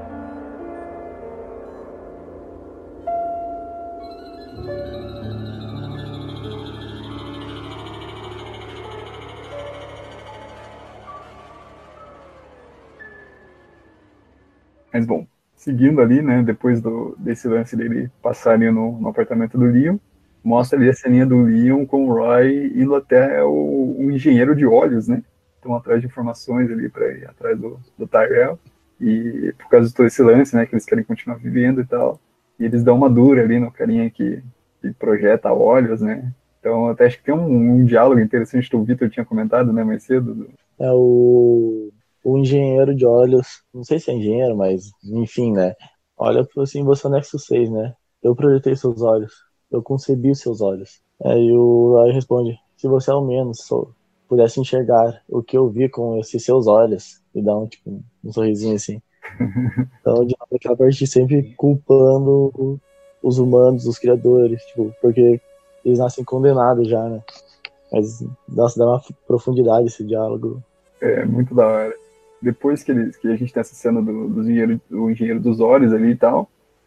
Mas, bom, seguindo ali, né, depois desse lance dele passar ali no apartamento do Leon, mostra ali a ceninha do Leon com o Roy indo até o engenheiro de olhos, né? Estão atrás de informações ali para ir atrás do Tyrell. E por causa de todo esse lance, né, que eles querem continuar vivendo e tal. E eles dão uma dura ali no carinha que projeta olhos, né? Então até acho que tem um diálogo interessante que o Victor tinha comentado, né, mais cedo. É o o engenheiro de olhos, não sei se é engenheiro, mas enfim, né? Olha e falou assim, você é o Nexus 6, né? Eu projetei seus olhos, eu concebi os seus olhos. Aí o Roy responde, se você ao menos pudesse enxergar o que eu vi com esses seus olhos, e dá um sorrisinho assim. Então, de novo, aquela parte sempre culpando os humanos, os criadores, tipo, porque eles nascem condenados já, né? Mas, nossa, dá uma profundidade esse diálogo. É muito da hora. Depois que a gente tem essa cena do engenheiro dos olhos ali e tal,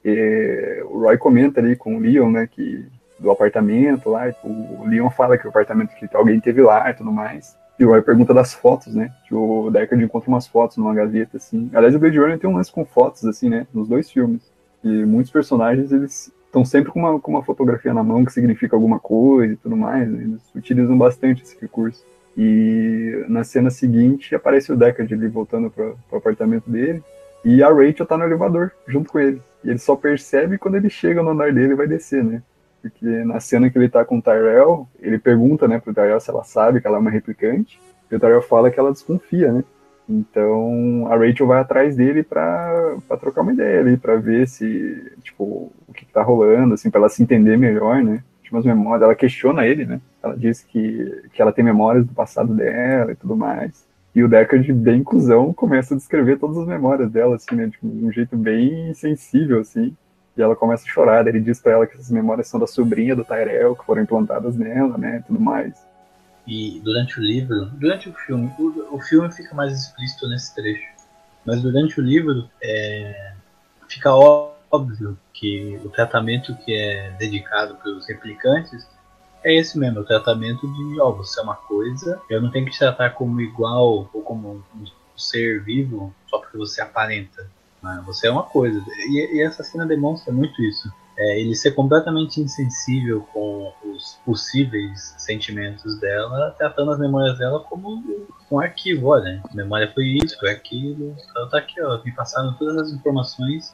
o Roy comenta ali com o Leon, né, do apartamento lá, e o Leon fala que o apartamento que alguém teve lá e tudo mais. E o Roy pergunta das fotos, né, que o Deckard encontra umas fotos numa gaveta, assim. Aliás, o Blade Runner tem um lance com fotos, assim, né, nos dois filmes. E muitos personagens, eles estão sempre com uma fotografia na mão que significa alguma coisa e tudo mais, né? Eles utilizam bastante esse recurso. E na cena seguinte aparece o Deckard ali voltando pro apartamento dele e a Rachel tá no elevador junto com ele. E ele só percebe quando ele chega no andar dele e vai descer, né? Porque na cena que ele tá com o Tyrell, ele pergunta, né, pro Tyrell se ela sabe que ela é uma replicante, e o Tyrell fala que ela desconfia, né? Então a Rachel vai atrás dele pra trocar uma ideia ali, pra ver se, tipo, o que tá rolando, assim, pra ela se entender melhor, né? Tipo, as memórias, ela questiona ele, né? Ela diz que ela tem memórias do passado dela e tudo mais. E o Deckard, bem cuzão, começa a descrever todas as memórias dela, assim, né? Tipo, de um jeito bem sensível, assim. E ela começa a chorar, ele diz pra ela que essas memórias são da sobrinha do Tyrell, que foram implantadas nela, né? Tudo mais. E durante o filme, o filme fica mais explícito nesse trecho, mas durante o livro fica óbvio que o tratamento que é dedicado pelos replicantes é esse mesmo, o tratamento de, você é uma coisa, eu não tenho que te tratar como igual ou como um ser vivo só porque você aparenta, né? Você é uma coisa, e essa cena demonstra muito isso. Ele ser completamente insensível com os possíveis sentimentos dela, tratando as memórias dela como um arquivo. Olha, a memória foi isso, foi aquilo, ela tá aqui, ó, me passaram todas as informações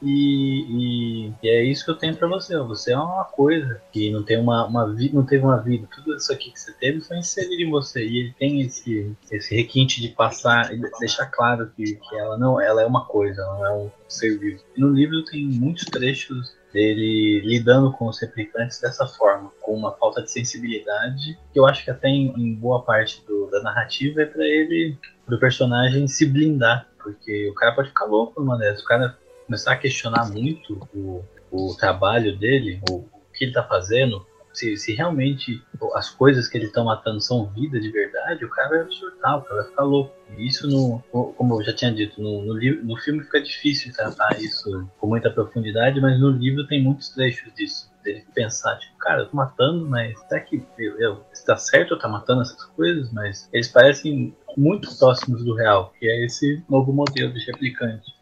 e é isso que eu tenho pra você. Ó, você é uma coisa que não tem não teve uma vida. Tudo isso aqui que você teve foi inserido em você, e ele tem esse requinte de passar e deixar claro que ela é uma coisa, ela não é um ser vivo. E no livro tem muitos trechos dele lidando com os replicantes dessa forma, com uma falta de sensibilidade, que eu acho que até em boa parte da narrativa é para pro personagem se blindar, porque o cara pode ficar louco numa dessas, o cara começar a questionar muito o trabalho dele, o que ele tá fazendo, se realmente as coisas que ele tá matando são vida de verdade, o cara vai surtar, o cara vai ficar louco. E isso, como eu já tinha dito, no filme fica difícil tratar isso com muita profundidade, mas no livro tem muitos trechos disso. Dele pensar, tipo, cara, eu tô matando, mas será que está certo eu tá matando essas coisas? Mas eles parecem muito próximos do real, que é esse novo modelo de replicante.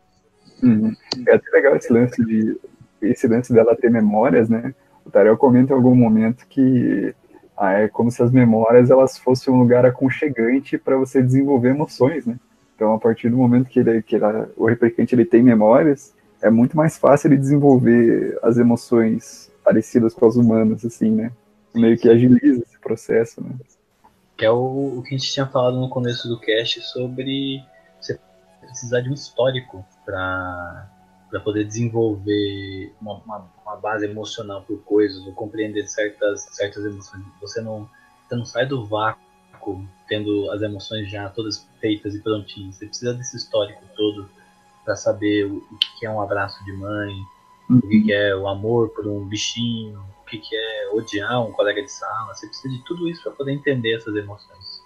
É até legal esse lance dela ter memórias, né? O Tyrell comenta em algum momento que é como se as memórias elas fossem um lugar aconchegante para você desenvolver emoções, né? Então, a partir do momento que o replicante ele tem memórias, é muito mais fácil ele desenvolver as emoções parecidas com as humanas, assim, né? Meio que agiliza esse processo, né? Que é o que a gente tinha falado no começo do cast sobre você precisar de um histórico para poder desenvolver uma base emocional por coisas, ou compreender certas emoções. Você não sai do vácuo tendo as emoções já todas feitas e prontinhas. Você precisa desse histórico todo para saber o que é um abraço de mãe, o que é o amor por um bichinho, o que é odiar um colega de sala. Você precisa de tudo isso para poder entender essas emoções.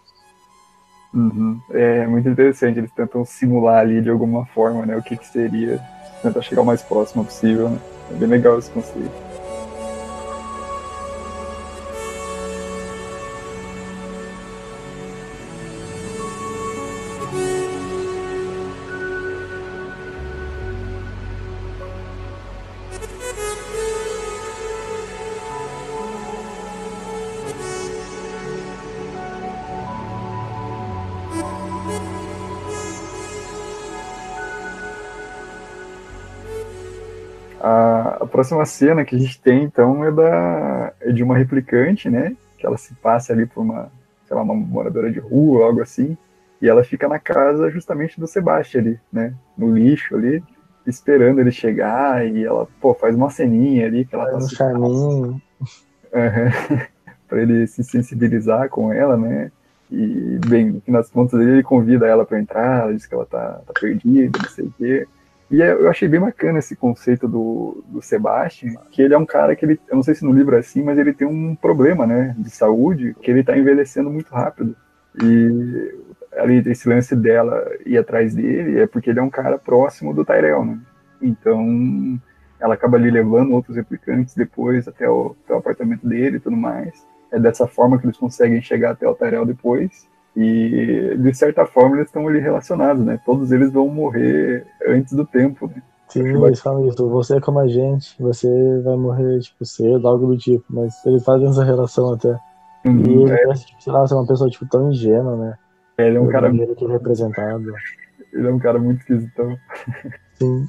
É muito interessante, eles tentam simular ali de alguma forma, né, o que seria, tentar chegar o mais próximo possível, né? É bem legal esse conceito. A próxima cena que a gente tem, então, é de uma replicante, né? Que ela se passa ali por uma moradora de rua, algo assim. E ela fica na casa justamente do Sebastian ali, né? No lixo ali, esperando ele chegar. E ela, pô, faz uma ceninha ali que ela tá Um charminho. para ele se sensibilizar com ela, né? E, bem, no fim das contas, ele convida ela para entrar, ela diz que ela tá perdida, não sei o quê. E eu achei bem bacana esse conceito do Sebastian, que ele é um cara que eu não sei se no livro é assim, mas ele tem um problema, né, de saúde, que ele tá envelhecendo muito rápido. E ali, esse lance dela ir atrás dele é porque ele é um cara próximo do Tyrell, né? Então, ela acaba ali levando outros replicantes depois até o apartamento dele e tudo mais. É dessa forma que eles conseguem chegar até o Tyrell depois. E, de certa forma, eles estão ali relacionados, né? Todos eles vão morrer antes do tempo, né? Sim, eles falam isso. Você é como a gente, você vai morrer, tipo, cedo, algo do tipo. Mas eles fazem essa relação até. E ele parece, tipo, sei lá, ser uma pessoa, tipo, tão ingênua, né? Ele é um cara... que é representado. Ele é um cara muito esquisitão. Sim.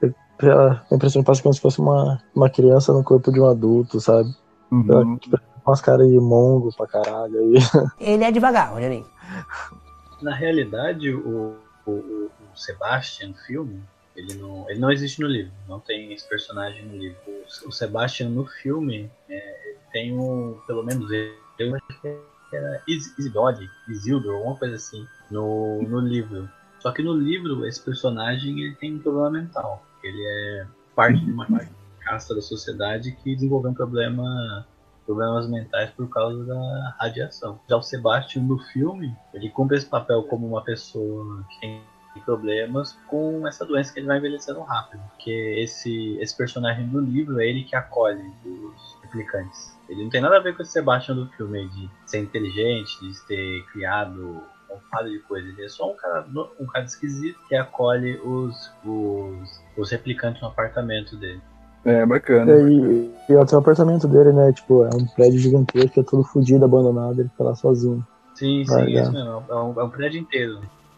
A impressão que passa como se fosse uma criança no corpo de um adulto, sabe? Tipo, umas caras de mongo pra caralho aí. Ele é devagar, Rogerinho. Na realidade, o Sebastian no filme, ele não existe no livro. Não tem esse personagem no livro. O Sebastian no filme tem pelo menos eu acho que era Isildur, alguma coisa assim, no livro. Só que no livro, esse personagem ele tem um problema mental. Ele é parte de uma casta da sociedade que desenvolveu problemas mentais por causa da radiação. Já o Sebastian no filme, ele cumpre esse papel como uma pessoa que tem problemas com essa doença que ele vai envelhecendo rápido. Porque esse personagem do livro é ele que acolhe os replicantes. Ele não tem nada a ver com esse Sebastian do filme de ser inteligente, de ter criado um par de coisas. Ele é só um cara esquisito que acolhe os replicantes no apartamento dele. É, bacana. E até o apartamento dele, né? Tipo, é um prédio gigantesco, que é todo fodido, abandonado, ele fica lá sozinho. Sim, isso mesmo. É um prédio inteiro.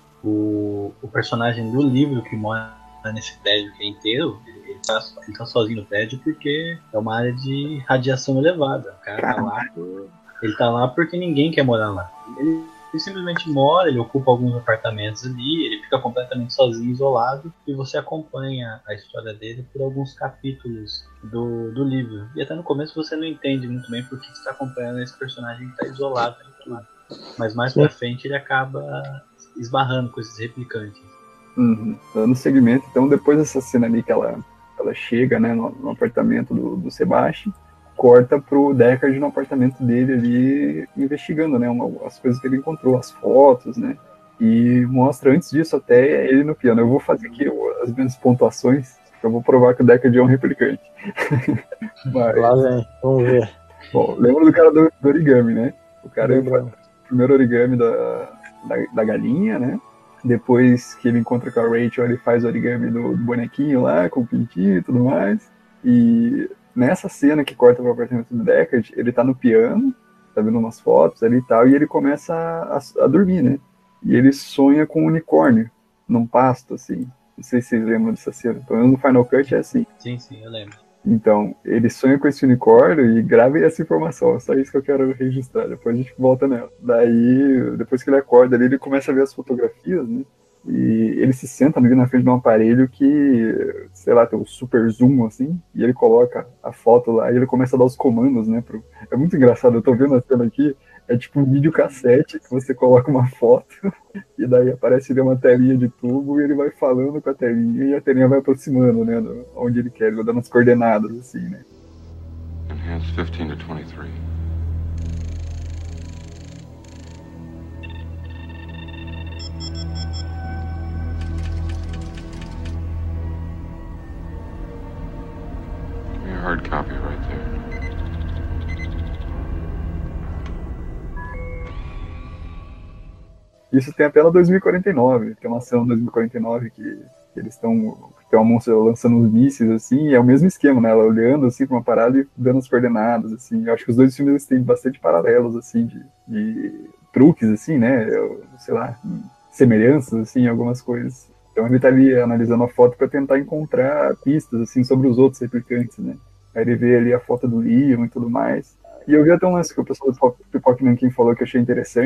O personagem do livro que mora nesse prédio que é inteiro, ele tá sozinho no prédio porque é uma área de radiação elevada. O cara ele tá lá porque ninguém quer morar lá. Ele simplesmente mora, ele ocupa alguns apartamentos ali, ele fica completamente sozinho, isolado, e você acompanha a história dele por alguns capítulos do livro. E até no começo você não entende muito bem por que você está acompanhando esse personagem que está isolado ali lá. Mas mais pra frente ele acaba esbarrando com esses replicantes. Dando seguimento, então depois dessa cena ali que ela chega, né, no apartamento do Sebastian, corta pro Deckard no apartamento dele ali, investigando, né, as coisas que ele encontrou, as fotos, né, e mostra antes disso até ele no piano. Eu vou fazer aqui as minhas pontuações, que eu vou provar que o Deckard é um replicante. Mas, lá vem, vamos ver. Bom, lembra do cara do origami, né? O cara faz o primeiro origami da galinha, né? Depois que ele encontra com a Rachel, ele faz o origami do bonequinho lá, com o pintinho e tudo mais. E nessa cena que corta pro apartamento do Deckard, ele tá no piano, tá vendo umas fotos ali e tal, e ele começa a dormir, né? E ele sonha com um unicórnio num pasto, assim. Não sei se vocês lembram dessa cena. Pelo menos no Final Cut é assim. Sim, eu lembro. Então, ele sonha com esse unicórnio e gravem essa informação. É só isso que eu quero registrar. Depois a gente volta nela. Daí, depois que ele acorda ali, ele começa a ver as fotografias, né? E ele se senta ali na frente de um aparelho que, sei lá, tem um super zoom, assim, e ele coloca a foto lá e ele começa a dar os comandos, né? É muito engraçado, eu tô vendo a cena aqui, é tipo um videocassete que você coloca uma foto e daí aparece ali uma telinha de tubo e ele vai falando com a telinha e a telinha vai aproximando, né? Onde ele quer, ele vai dando as coordenadas, assim, né? Enhance 15 to 23. Hard copy right there. Isso tem até no 2049, tem uma cena no 2049 que eles estão, tem uma moça lançando uns mísseis, assim, e é o mesmo esquema, né, ela olhando, assim, pra uma parada e dando as coordenadas, assim. Eu acho que os dois filmes têm bastante paralelos, assim, de truques, assim, né, sei lá, semelhanças, assim, algumas coisas. Então ele tá ali analisando a foto pra tentar encontrar pistas, assim, sobre os outros replicantes, né. Aí ele vê ali a foto do Leon e tudo mais. E eu vi até um lance que o pessoal do Pipoca Nankin falou que eu achei interessante,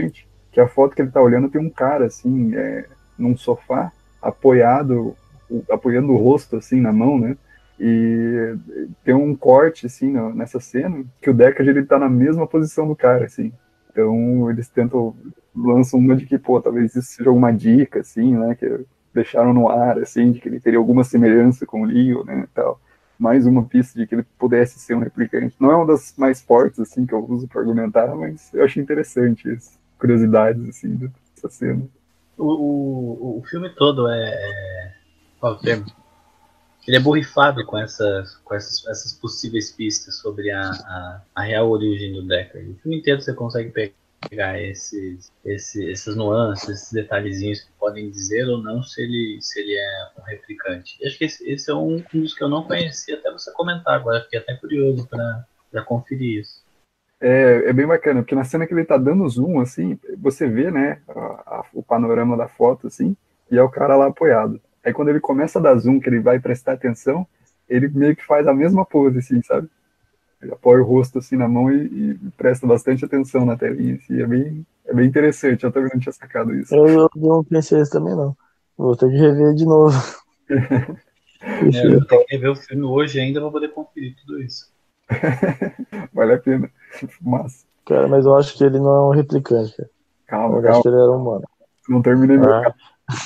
que a foto que ele tá olhando tem um cara, assim, num sofá, apoiando o rosto, assim, na mão, né? E tem um corte, assim, nessa cena, que o Deckard, ele tá na mesma posição do cara, assim. Então, eles lançam uma de que, pô, talvez isso seja alguma dica, assim, né, que deixaram no ar, assim, de que ele teria alguma semelhança com o Leo, né, e tal. Mais uma pista de que ele pudesse ser um replicante. Não é uma das mais fortes, assim, que eu uso para argumentar, mas eu achei interessante isso. Curiosidades, assim, dessa cena. O filme todo qual é o termo? Ele é borrifado com essas possíveis pistas sobre a real origem do Deckard. O filme inteiro você consegue pegar essas nuances, esses detalhezinhos que podem dizer ou não se ele é um replicante. E acho que esse é um dos que eu não conhecia, até você comentar agora. Fiquei até curioso para conferir isso. É bem bacana, porque na cena que ele tá dando zoom, assim, você vê, né, o panorama da foto, assim, e é o cara lá apoiado. Aí quando ele começa a dar zoom, que ele vai prestar atenção, ele meio que faz a mesma pose, assim, sabe? Ele apoia o rosto, assim, na mão e presta bastante atenção na telinha, assim, é bem interessante, eu também não tinha sacado isso. Eu não pensei isso também, não. Vou ter que rever de novo. Eu vou ter que rever o filme hoje ainda pra poder conferir tudo isso. Vale a pena. Massa. Cara, mas eu acho que ele não é um replicante, cara. Calma. Acho que ele era humano. Não terminei meu caso.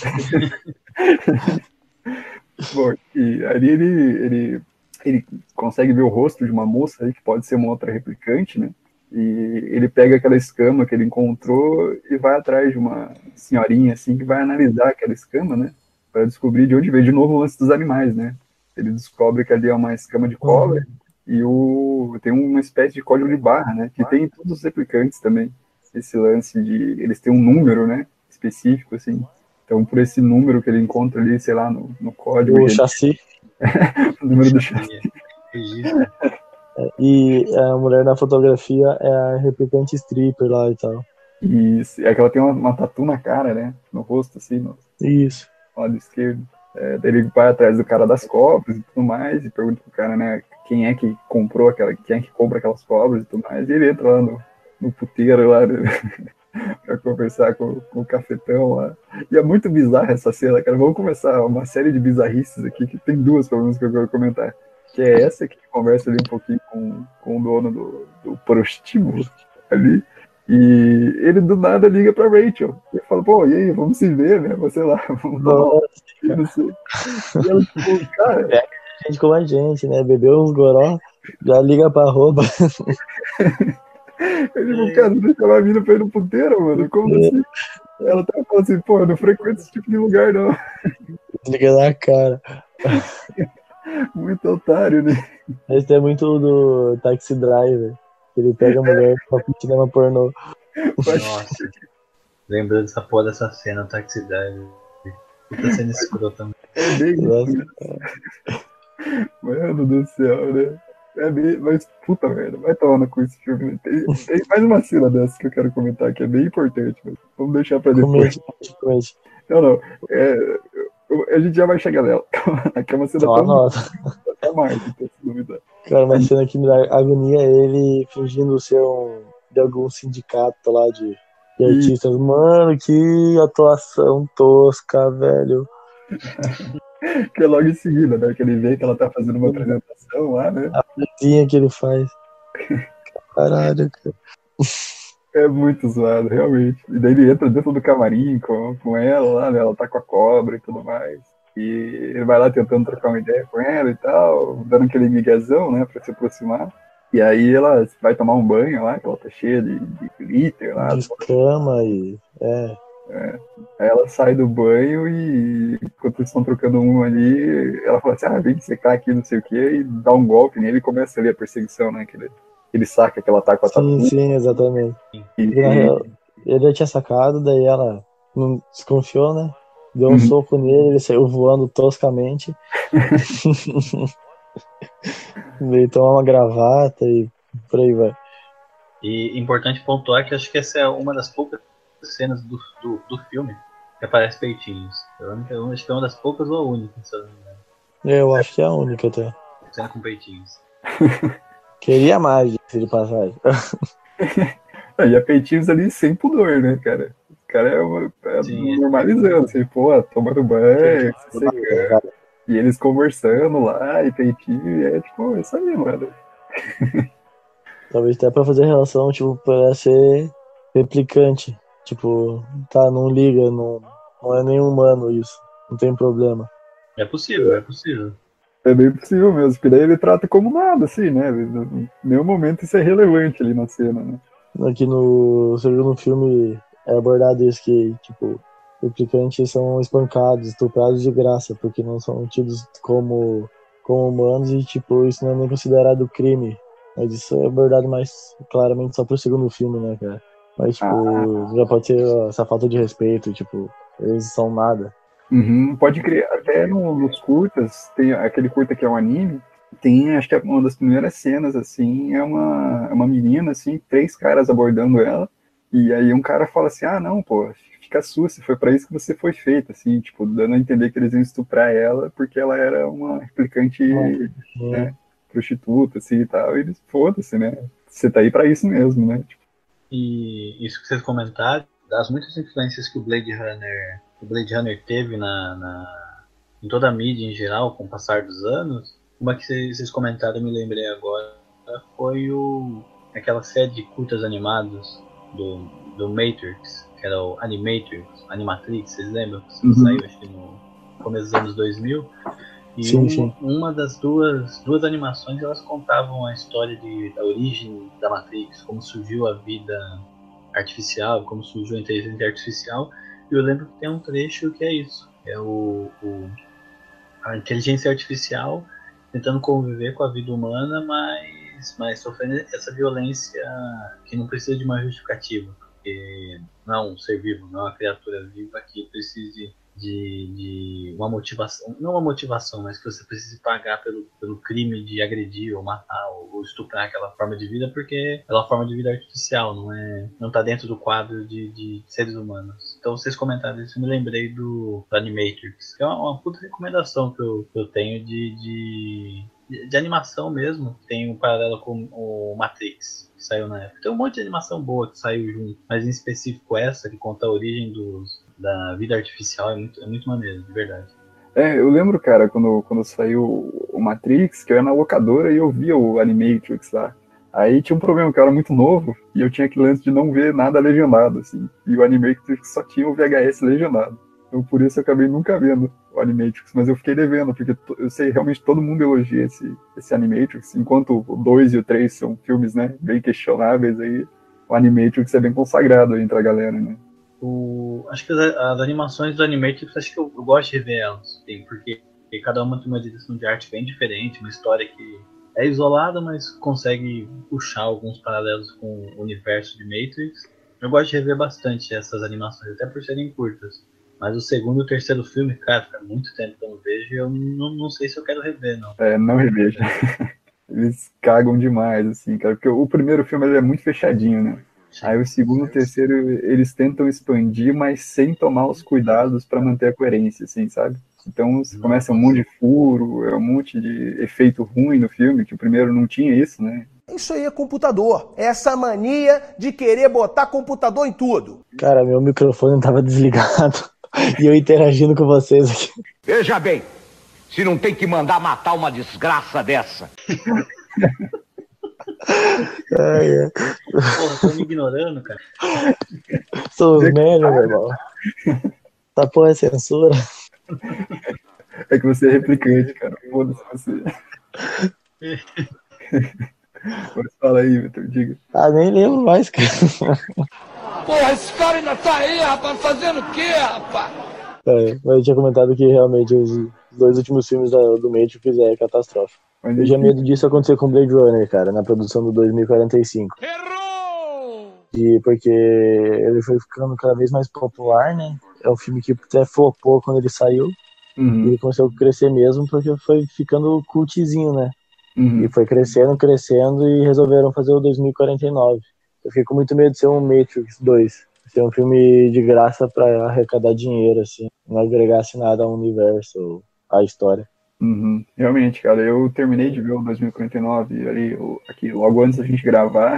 Bom, e ali ele consegue ver o rosto de uma moça aí, que pode ser uma outra replicante, né? E ele pega aquela escama que ele encontrou e vai atrás de uma senhorinha, assim, que vai analisar aquela escama, né? Para descobrir de onde veio de novo o lance dos animais, né? Ele descobre que ali é uma escama de cobra e tem uma espécie de código de barra, né? Que tem em todos os replicantes também. Esse lance de... Eles têm um número, né? Específico, assim. Então, por esse número que ele encontra ali, sei lá, no código... O chassi. O número do chassi. E a mulher na fotografia é a replicante stripper lá e tal. Isso. É que ela tem uma tatu na cara, né? No rosto, assim, Isso. No lado esquerdo. Daí ele vai atrás do cara das cobras e tudo mais, e pergunta pro cara, né, quem é que compra aquelas cobras e tudo mais, e ele entra lá no puteiro lá, né, pra conversar com o cafetão lá. E é muito bizarra essa cena, cara. Vamos começar uma série de bizarrices aqui, que tem duas, pelo menos, que eu quero comentar. Que é essa que conversa ali um pouquinho com o dono do prostíbulo ali. E ele do nada liga pra Rachel. E fala, pô, e aí, vamos se ver, né? Sei lá, vamos dar não sei. E ela, tipo, cara. É gente como a gente, né? Bebeu uns goró, já liga pra roupa. Ele falou, cara, você deixa a mina pra ir no puteiro, mano? Como assim? Ela até falou assim, pô, eu não frequento esse tipo de lugar, não. Liga na cara. Muito otário, né? Esse é muito do Taxi Driver. Ele pega a mulher pra cinema pornô. Nossa. Lembrando dessa porra dessa cena, Taxi Driver. Puta cena escrota. É bem isso. Mano do céu, né? É bem, mas puta merda, vai tomando com esse filme. Tem mais uma cena dessa que eu quero comentar que é bem importante, mas vamos deixar pra depois. Comente. Não. A gente já vai chegar nela. Aqui é uma cena tão... Até mais, então, se duvidar. Cara, uma cena que me dá agonia é ele fingindo ser de algum sindicato lá de artistas. Mano, que atuação tosca, velho. Que é logo em seguida, né? Que ele vê que ela tá fazendo uma apresentação lá, né? A coisinha que ele faz. Caralho, cara. É muito zoado, realmente. E daí ele entra dentro do camarim com ela lá, né? Ela tá com a cobra e tudo mais. E ele vai lá tentando trocar uma ideia com ela e tal, dando aquele miguezão, né? Pra se aproximar. E aí ela vai tomar um banho lá, que ela tá cheia de glitter lá. De escama e... Aí ela sai do banho e enquanto eles estão trocando um ali, ela fala assim, vem secar aqui, não sei o que, e dá um golpe nele e começa ali a perseguição, né? Que ele saca que ela tá com a tatu. Sim, exatamente. Ele já tinha sacado, daí ela não desconfiou, né? Deu um soco nele, ele saiu voando toscamente. Veio tomar uma gravata e por aí vai. E importante pontuar que acho que essa é uma das poucas cenas do filme que aparece peitinhos. Eu acho que é uma das poucas ou a única, se eu não me engano. Eu acho que é a única até. Cena com peitinhos. Queria mais de passagem. E a peitinhos ali sem pudor, né, cara? O cara Sim, normalizando, assim, pô, tomando banho, se secando, e eles conversando lá, e peitinho, e é tipo, isso aí, mano. Talvez até pra fazer relação, tipo, pra ser replicante. Tipo, tá, não liga, não é nem humano isso. Não tem problema. é possível, é possível. É bem possível mesmo, porque daí ele trata como nada, assim, né? Em nenhum momento isso é relevante ali na cena, né? Aqui no segundo filme é abordado isso que, tipo, replicantes são espancados, estuprados de graça, porque não são tidos como humanos e, tipo, isso não é nem considerado crime. Mas isso é abordado mais claramente só pro segundo filme, né, cara? Mas, tipo, já pode ser essa falta de respeito, tipo, eles são nada. Uhum, pode crer, até nos curtas, tem aquele curta que é um anime, tem, acho que é uma das primeiras cenas, assim, é uma menina, assim, três caras abordando ela, e aí um cara fala assim, ah, não, pô, fica sussa, foi pra isso que você foi feita, assim, tipo, dando a entender que eles iam estuprar ela, porque ela era uma replicante, né, prostituta, assim, e tal, e eles, foda-se, né, você tá aí pra isso mesmo, né, tipo, E isso que vocês comentaram, das muitas influências que o Blade Runner teve em toda a mídia em geral, com o passar dos anos, uma que vocês comentaram, eu me lembrei agora, foi aquela série de curtas animados do Matrix, que era o Animatrix, vocês lembram? Que saiu, acho que no começo dos anos 2000. E Sim. uma das duas animações, elas contavam a história da origem da Matrix, como surgiu a vida artificial, como surgiu a inteligência artificial. E eu lembro que tem um trecho que é isso, é a inteligência artificial tentando conviver com a vida humana, mas sofrendo essa violência que não precisa de uma justificativa, porque não é um ser vivo, não é uma criatura viva que precise de uma motivação, não uma motivação, mas que você precise pagar pelo crime de agredir ou matar ou estuprar aquela forma de vida, porque ela é uma forma de vida artificial, não está dentro do quadro de seres humanos. Então vocês comentaram isso, eu me lembrei do Animatrix, que é uma puta recomendação que eu tenho de animação mesmo. Tem um paralelo com o Matrix, que saiu na época. Tem um monte de animação boa que saiu junto, mas em específico essa, que conta a origem da vida artificial, é muito maneiro, de verdade. Eu lembro, cara, quando saiu o Matrix, que eu ia na locadora e eu via o Animatrix lá. Aí tinha um problema, que eu era muito novo e eu tinha aquele lance de não ver nada legendado, assim. E o Animatrix só tinha o VHS legendado. Então por isso eu acabei nunca vendo o Animatrix, mas eu fiquei devendo, porque eu sei, realmente todo mundo elogia esse Animatrix, enquanto o 2 e o 3 são filmes, né, bem questionáveis, aí o Animatrix é bem consagrado aí entre a galera, né. Acho que as animações do Animatrix, acho que eu gosto de rever elas, porque cada uma tem uma direção de arte bem diferente, uma história que é isolada, mas consegue puxar alguns paralelos com o universo de Matrix. Eu gosto de rever bastante essas animações, até por serem curtas. Mas o segundo e o terceiro filme, cara, faz muito tempo que eu não vejo e eu não sei se eu quero rever, não. Não reveja. Eles cagam demais, assim, cara, porque o primeiro filme ele é muito fechadinho, né? Aí o segundo e o terceiro, eles tentam expandir, mas sem tomar os cuidados para manter a coerência, assim, sabe? Então você começa um monte de furo, um monte de efeito ruim no filme, que o primeiro não tinha isso, né? Isso aí é computador. É essa mania de querer botar computador em tudo. Cara, meu microfone tava desligado e eu interagindo com vocês aqui. Veja bem, se não tem que mandar matar uma desgraça dessa. Porra, tô me ignorando, cara. Sou os memes, meu irmão. Essa porra é censura. É que você é replicante, cara. Foda-se você. Mas fala aí, Vitor, diga. Nem lembro mais, cara. Porra, esse cara ainda tá aí, rapaz, fazendo o quê, rapaz? Mas eu tinha comentado que realmente os dois últimos filmes do Matrix é catástrofe. Eu tinha medo disso acontecer com Blade Runner, cara, na produção do 2045. Errou! Porque ele foi ficando cada vez mais popular, né? É um filme que até flopou quando ele saiu. Uhum. E ele começou a crescer mesmo porque foi ficando cultzinho, né? Uhum. E foi crescendo e resolveram fazer o 2049. Eu fiquei com muito medo de ser um Matrix 2. Ser um filme de graça pra arrecadar dinheiro, assim. Não agregasse nada ao universo, à história. Uhum. Realmente, cara, eu terminei de ver o 2049 ali, aqui, logo antes da gente gravar,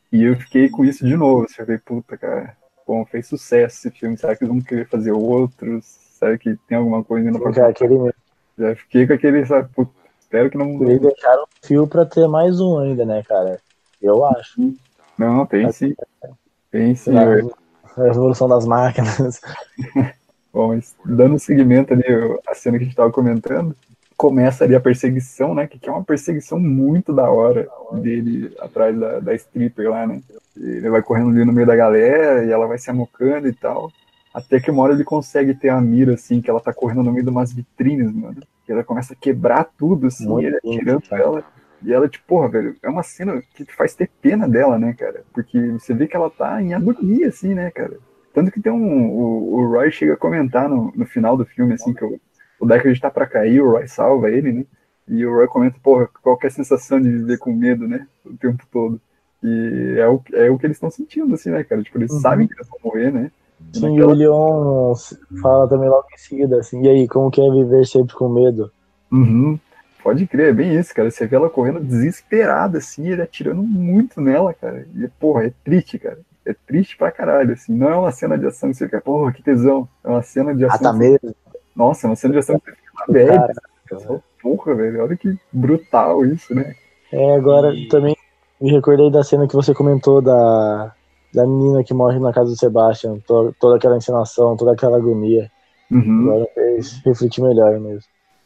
E eu fiquei com isso de novo. Assim, eu falei, puta, cara, bom, fez sucesso esse filme. Será que eles vão querer fazer outros? Será que tem alguma coisa ainda pra Já, aquele mesmo. Já fiquei com aquele, sabe, puta, espero que não... Eles deixaram o fio pra ter mais um ainda, né, cara? Eu acho. Não, tem sim. Tem sim, A revolução das máquinas. Bom, mas dando seguimento ali, a cena que a gente tava comentando, começa ali a perseguição, né? Que é uma perseguição muito da hora dele atrás da stripper lá, né? Ele vai correndo ali no meio da galera e ela vai se amocando e tal. Até que uma hora ele consegue ter a mira, assim, que ela tá correndo no meio de umas vitrines, mano. E ela começa a quebrar tudo, assim, e ele atirando ela. E ela, tipo, porra, velho, é uma cena que faz ter pena dela, né, cara? Porque você vê que ela tá em agonia, assim, né, cara? Tanto que tem o Roy chega a comentar no final do filme, assim, que o Deckard tá pra cair, o Roy salva ele, né? E o Roy comenta, porra, qual que é a sensação de viver com medo, né? O tempo todo. E é o que eles estão sentindo, assim, né, cara? Tipo, eles sabem que eles vão morrer, né? E sim, o Leon fala também logo em seguida, assim, e aí, como que é viver sempre com medo? Uhum. Pode crer, é bem isso, cara. Você vê ela correndo desesperada, assim, ele atirando muito nela, cara. E, porra, é triste, cara. É triste pra caralho, assim. Não é uma cena de ação que você fica, porra, que tesão. É uma cena de ação. Ah, tá mesmo? Nossa, é uma cena de ação que você fica velho. Porra, velho, olha que brutal isso, né? Agora também me recordei da cena que você comentou da menina que morre na casa do Sebastian. Toda aquela encenação, toda aquela agonia. Agora fez refletir melhor mesmo.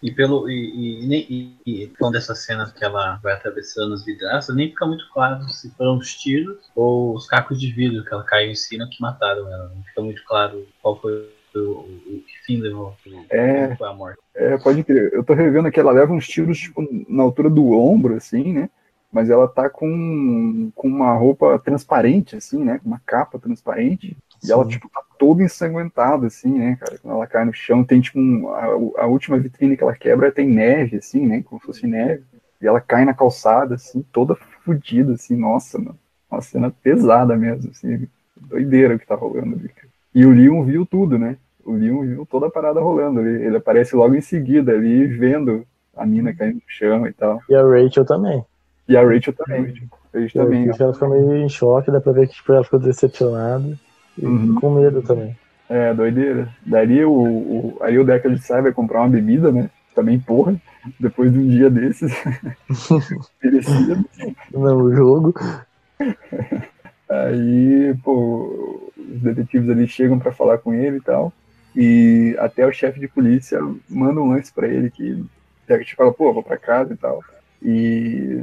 E falando dessas cenas que ela vai atravessando as vidraças, nem fica muito claro se foram os tiros ou os cacos de vidro que ela caiu em cima que mataram ela. Não fica muito claro qual foi o fim levou. Foi a morte. Pode crer. Eu tô revendo aqui, ela leva uns tiros tipo, na altura do ombro, assim, né? Mas ela tá com uma roupa transparente, assim, né? Com uma capa transparente. E ela, tipo, tá toda ensanguentada, assim, né, cara? Quando ela cai no chão, tem, tipo, a última vitrine que ela quebra tem neve, assim, né? Como se fosse neve. E ela cai na calçada, assim, toda fodida, assim. Nossa, mano. Uma cena pesada mesmo, assim. Doideira o que tá rolando ali, cara. E o Leon viu tudo, né? O Leon viu toda a parada rolando. Ele aparece logo em seguida ali, vendo a mina caindo no chão e tal. E a Rachel também. E a Rachel também. Ela ficou meio em choque, dá pra ver que tipo, ela ficou decepcionada e com medo também. Doideira. Daí aí o Deckard sai, vai comprar uma bebida, né? Também, porra, depois de um dia desses. Merecido. No jogo. Aí, pô, os detetives ali chegam pra falar com ele e tal. E até o chefe de polícia manda um lance pra ele que o Deckard fala, pô, vou pra casa e tal. E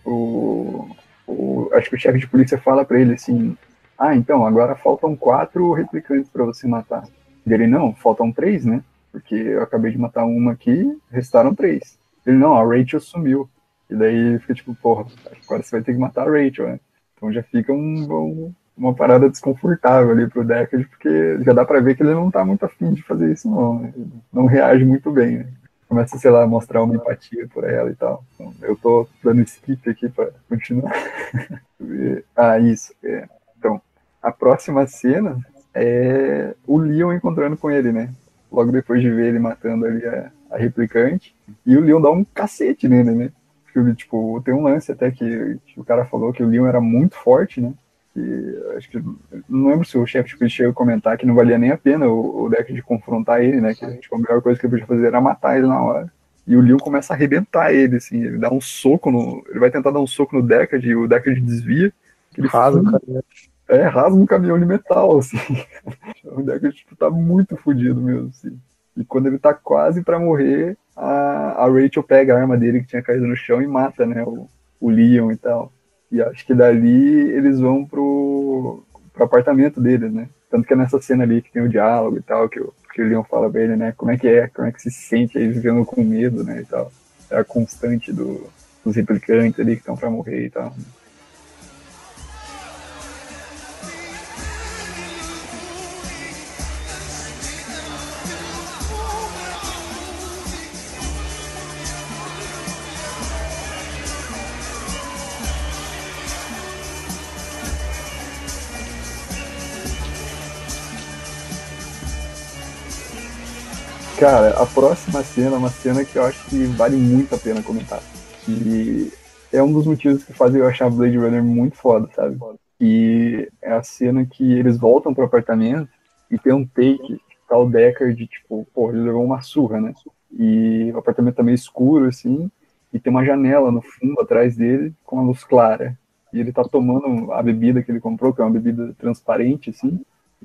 acho que o chefe de polícia fala pra ele assim, então, agora faltam 4 replicantes pra você matar. E ele, não, faltam 3, né? Porque eu acabei de matar uma aqui, restaram 3. Ele, não, a Rachel sumiu. E daí fica tipo, porra, agora você vai ter que matar a Rachel, né? Então já fica uma parada desconfortável ali pro Deckard, porque já dá pra ver que ele não tá muito afim de fazer isso não, né? Ele não reage muito bem, né? Começa, sei lá, a mostrar uma empatia por ela e tal. Então, eu tô dando skip aqui pra continuar. Isso. Então, a próxima cena é o Leon encontrando com ele, né? Logo depois de ver ele matando ali a replicante. E o Leon dá um cacete nele, né? Porque, tipo, tem um lance até que o cara falou que o Leon era muito forte, né? E acho que não lembro se o chefe de polícia chegou a comentar que não valia nem a pena o Deckard confrontar ele, né? Que tipo, a melhor coisa que ele podia fazer era matar ele na hora. E o Leon começa a arrebentar ele, assim, ele dá um soco ele vai tentar dar um soco no Deckard e o Deckard desvia. Ele rasga o caminhão. Rasga um caminhão de metal, assim. O Deckard tipo, tá muito fodido mesmo, assim. E quando ele tá quase pra morrer, a Rachel pega a arma dele que tinha caído no chão e mata, né? O Leon e tal. E acho que dali eles vão pro apartamento deles, né? Tanto que é nessa cena ali que tem o diálogo e tal, que o Leon fala pra ele, né? Como é que se sente aí vivendo com medo, né? E tal. É a constante dos replicantes ali que estão pra morrer e tal. Cara, a próxima cena é uma cena que eu acho que vale muito a pena comentar. E é um dos motivos que fazem eu achar Blade Runner muito foda, sabe? E é a cena que eles voltam pro apartamento e tem um take que tá o Deckard, tipo, pô, ele levou uma surra, né? E o apartamento tá meio escuro, assim, e tem uma janela no fundo atrás dele com a luz clara. E ele tá tomando a bebida que ele comprou, que é uma bebida transparente, assim,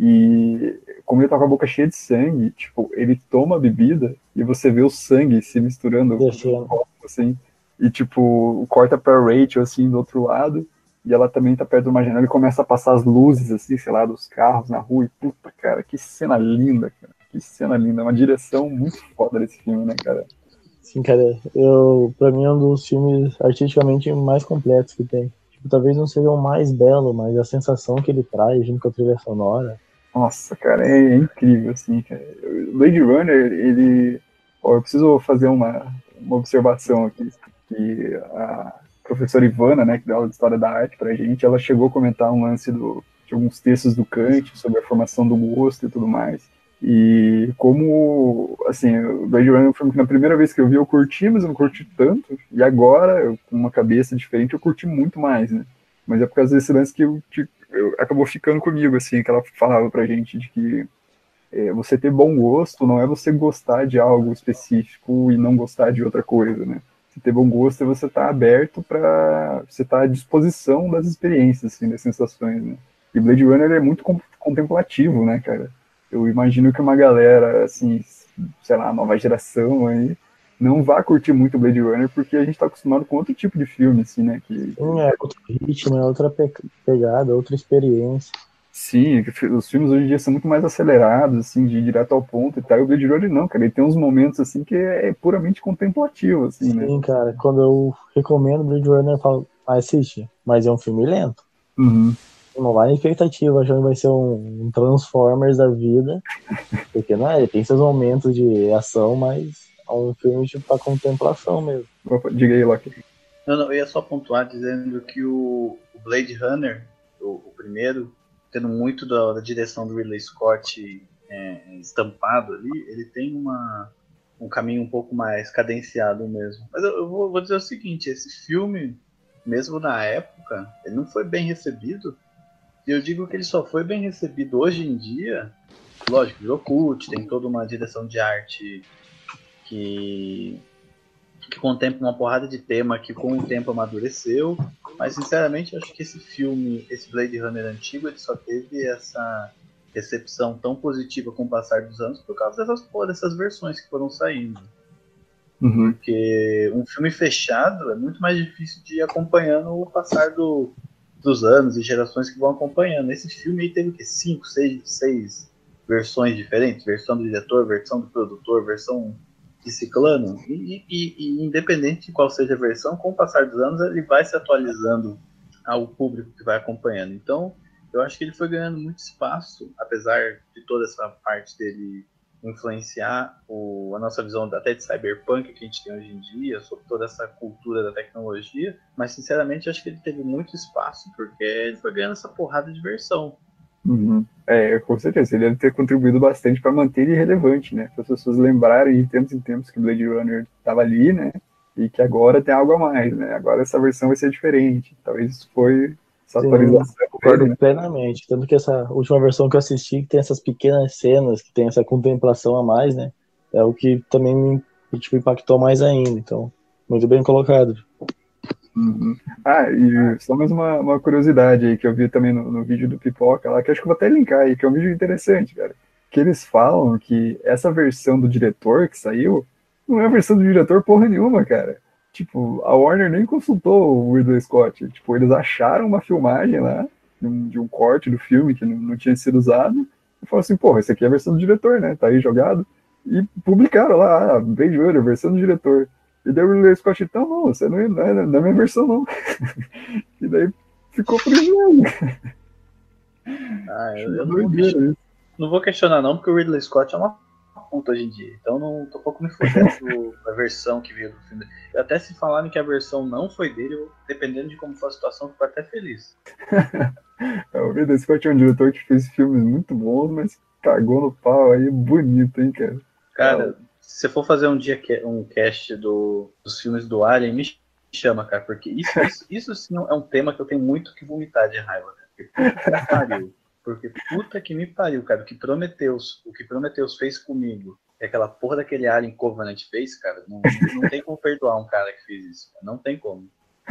e como ele tá com a boca cheia de sangue, tipo, ele toma a bebida e você vê o sangue se misturando com o copo, assim, e tipo, corta pra Rachel, assim, do outro lado, e ela também tá perto de uma janela e começa a passar as luzes, assim, sei lá, dos carros na rua, e puta, cara, que cena linda, cara, que cena linda, uma direção muito foda desse filme, né, cara? Sim, cara, pra mim é um dos filmes artisticamente mais completos que tem. Tipo, talvez não seja o mais belo, mas a sensação que ele traz junto com a trilha sonora. Nossa, cara, é incrível, assim, cara. Blade Runner, ele... Ó, eu preciso fazer uma observação aqui, que a professora Ivana, né, que dá aula de História da Arte pra gente, ela chegou a comentar um lance de alguns textos do Kant sobre a formação do gosto e tudo mais. E como, assim, o Blade Runner é um filme que na primeira vez que eu vi eu curti, mas eu não curti tanto, e agora, com uma cabeça diferente, eu curti muito mais, né? Mas é por causa desse lance que acabou ficando comigo, assim, que ela falava pra gente de que você ter bom gosto não é você gostar de algo específico e não gostar de outra coisa, né? Você ter bom gosto é você estar aberto para você estar à disposição das experiências, assim, das sensações, né? E Blade Runner é muito contemplativo, né, cara? Eu imagino que uma galera, assim, sei lá, nova geração aí, não vá curtir muito Blade Runner porque a gente tá acostumado com outro tipo de filme, assim, né? É outro ritmo, é outra pegada, outra experiência. Sim, os filmes hoje em dia são muito mais acelerados, assim, de ir direto ao ponto e tal. E o Blade Runner não, cara, ele tem uns momentos, assim, que é puramente contemplativo, assim, né? Sim, cara, quando eu recomendo Blade Runner, eu falo, assiste, mas é um filme lento. Uhum. Não vai em expectativa, achando que vai ser um Transformers da vida, porque não é, ele tem seus momentos de ação, mas é um filme tipo pra contemplação mesmo. Opa, diga aí, Loki. Não, eu ia só pontuar dizendo que o Blade Runner, o primeiro, tendo muito da direção do Ridley Scott estampado ali, ele tem um caminho um pouco mais cadenciado mesmo. Mas eu vou dizer o seguinte, esse filme, mesmo na época, ele não foi bem recebido. E eu digo que ele só foi bem recebido hoje em dia, lógico, virou cult, tem toda uma direção de arte que contempla uma porrada de tema que com o tempo amadureceu, mas sinceramente eu acho que esse filme, esse Blade Runner antigo, ele só teve essa recepção tão positiva com o passar dos anos por causa dessas versões que foram saindo. Uhum. Porque um filme fechado é muito mais difícil de ir acompanhando o passar dos anos e gerações que vão acompanhando. Esse filme aí teve o quê? 5, 6 versões diferentes? Versão do diretor, versão do produtor, versão de ciclano. E independente de qual seja a versão, com o passar dos anos ele vai se atualizando ao público que vai acompanhando. Então, eu acho que ele foi ganhando muito espaço, apesar de toda essa parte dele influenciar a nossa visão até de cyberpunk que a gente tem hoje em dia, sobre toda essa cultura da tecnologia, mas sinceramente eu acho que ele teve muito espaço, porque ele foi ganhando essa porrada de versão. Uhum. Com certeza, ele deve ter contribuído bastante para manter ele relevante, né? Para as pessoas lembrarem de tempos em tempos que Blade Runner estava ali, né? E que agora tem algo a mais, né? Agora essa versão vai ser diferente. Talvez isso foi essa atualização. Eu concordo plenamente. Tanto que essa última versão que eu assisti, que tem essas pequenas cenas, que tem essa contemplação a mais, né? É o que também me impactou mais ainda. Então, muito bem colocado. Uhum. E só mais uma curiosidade aí que eu vi também no vídeo do Pipoca lá, que acho que eu vou até linkar aí, que é um vídeo interessante, cara. Que eles falam que essa versão do diretor que saiu não é a versão do diretor porra nenhuma, cara. Tipo, a Warner nem consultou o Ridley Scott. Tipo, eles acharam uma filmagem lá, de um corte do filme que não tinha sido usado, e falaram assim, porra, esse aqui é a versão do diretor, né? Tá aí jogado. E publicaram lá, Blade Runner, versão do diretor. E daí o Ridley Scott, então, não, você não é da minha versão, não. E daí ficou por isso mesmo. Eu não vou questionar não, porque o Ridley Scott é uma puta hoje em dia. Então não tô um pouco me fodendo a versão que veio do filme. Até se falarem que a versão não foi dele, dependendo de como for a situação, eu fico até feliz. O Ridley Scott é um diretor que fez filmes muito bons, mas cagou no pau aí, bonito, hein, cara? Cara, se você for fazer um cast dos filmes do Alien, me chama, cara, porque isso sim é um tema que eu tenho muito que vomitar de raiva, né? Porque puta que me pariu, cara. O que Prometheus fez comigo, e aquela porra daquele Alien Covenant fez, cara, não tem como perdoar um cara que fez isso. Não tem como.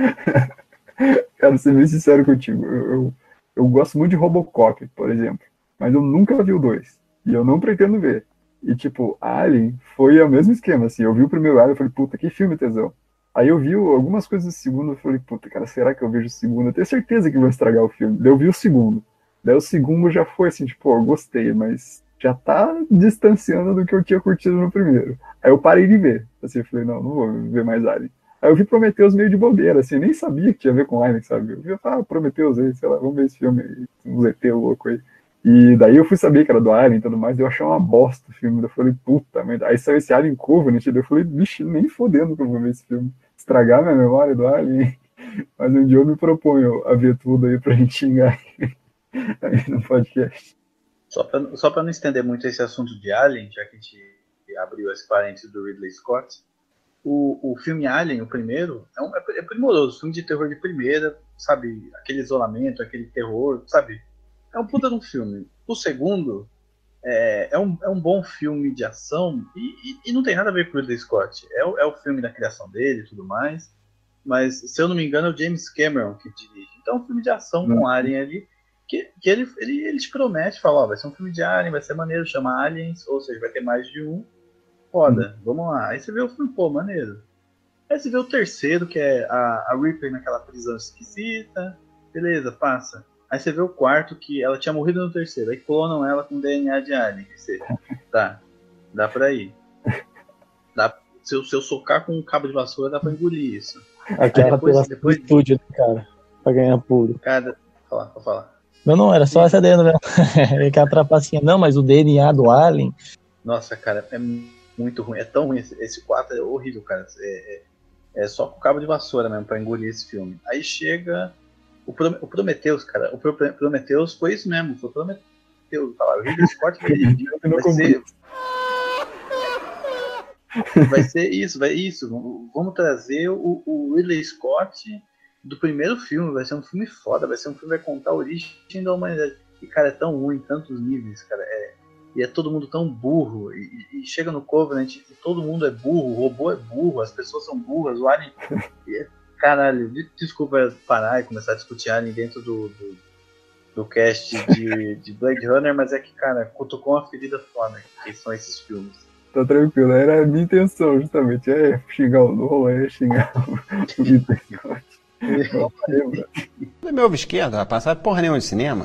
Cara, ser bem sincero contigo, eu gosto muito de Robocop, por exemplo, mas eu nunca vi o 2, e eu não pretendo ver. E tipo, Alien foi o mesmo esquema, assim, eu vi o primeiro Alien e falei, puta, que filme tesão. Aí eu vi algumas coisas do segundo, eu falei, puta, cara, será que eu vejo o segundo? Eu tenho certeza que vão estragar o filme. Daí eu vi o segundo. Daí o segundo já foi assim, tipo, eu gostei, mas já tá distanciando do que eu tinha curtido no primeiro. Aí eu parei de ver. Assim, eu falei, não vou ver mais Alien. Aí eu vi Prometheus meio de bobeira, assim, eu nem sabia que tinha a ver com Alien, sabe? Eu vi, Prometheus aí, sei lá, vamos ver esse filme aí, um ET louco aí. E daí eu fui saber que era do Alien e tudo mais, eu achei uma bosta o filme, eu falei, puta merda. Aí saiu esse Alien Covenant, eu falei, bicho, nem fodendo que eu vou ver esse filme. Estragar minha memória do Alien. Mas um dia eu me proponho a ver tudo aí pra gente xingar aí no podcast. Só pra não estender muito esse assunto de Alien, já que a gente abriu esse parênteses do Ridley Scott, o filme Alien, o primeiro, é primoroso, filme de terror de primeira, sabe? Aquele isolamento, aquele terror, sabe? É um puta de um filme. O segundo é um bom filme de ação e não tem nada a ver com o Ridley Scott. É o filme da criação dele e tudo mais, mas, se eu não me engano, é o James Cameron que dirige. Então é um filme de ação com Alien ali, que ele te promete, fala, ó, vai ser um filme de Alien, vai ser maneiro, chama Aliens, ou seja, vai ter mais de um. Foda, vamos lá. Aí você vê o filme, pô, maneiro. Aí você vê o terceiro, que é a Ripley naquela prisão esquisita. Beleza, passa. Aí você vê o quarto, que ela tinha morrido no terceiro. Aí clonam ela com DNA de alien. Tá, dá pra ir. Se eu socar com um cabo de vassoura, dá pra engolir isso. Aquela depois do estúdio, cara, pra ganhar puro. Cara, pode falar. Não, era só essa dentro, né? Aquela trapacinha. Não, mas o DNA do Alien... Nossa, cara, é muito ruim. É tão ruim. Esse 4 é horrível, cara. É só com cabo de vassoura mesmo pra engolir esse filme. Aí chega o Prometheus, cara. O Prometheus foi isso mesmo. Foi o Prometheus. O Ridley Scott vai ser isso. Vamos trazer o Ridley Scott do primeiro filme. Vai ser um filme foda. Vai ser um filme que vai contar a origem da humanidade. E, cara, é tão ruim em tantos níveis, cara. E é todo mundo tão burro, e chega no Covenant e todo mundo é burro, o robô é burro, as pessoas são burras, o Alien... Caralho, desculpa parar e começar a discutir Alien dentro do cast de Blade Runner, mas é que, cara, cutucou uma ferida foda, que são esses filmes. Tá tranquilo, era a minha intenção, justamente, xingar o Nolan, xingar o Ridley Scott. Do meu ovo esquerdo, rapaz, sabe porra nenhuma de cinema?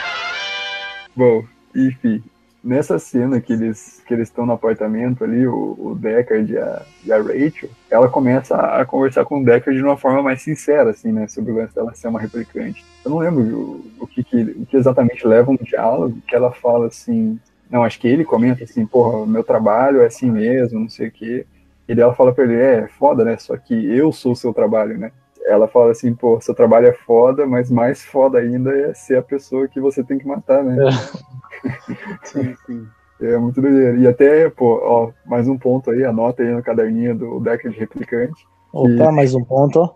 Bom, enfim... Nessa cena que eles estão no apartamento ali, o Deckard e a Rachel, ela começa a conversar com o Deckard de uma forma mais sincera, assim, né, sobre o lance dela ser uma replicante. Eu não lembro o que exatamente leva um diálogo, que ela fala assim, não, acho que ele comenta assim, porra, meu trabalho é assim mesmo, não sei o quê. E daí ela fala pra ele, foda, né, só que eu sou o seu trabalho, né. Ela fala assim, pô, seu trabalho é foda, mas mais foda ainda é ser a pessoa que você tem que matar, né? Sim. É muito doideira. E até, pô, ó, mais um ponto aí, anota aí no caderninho do Deckard Replicante. Opa, mais um ponto, ó.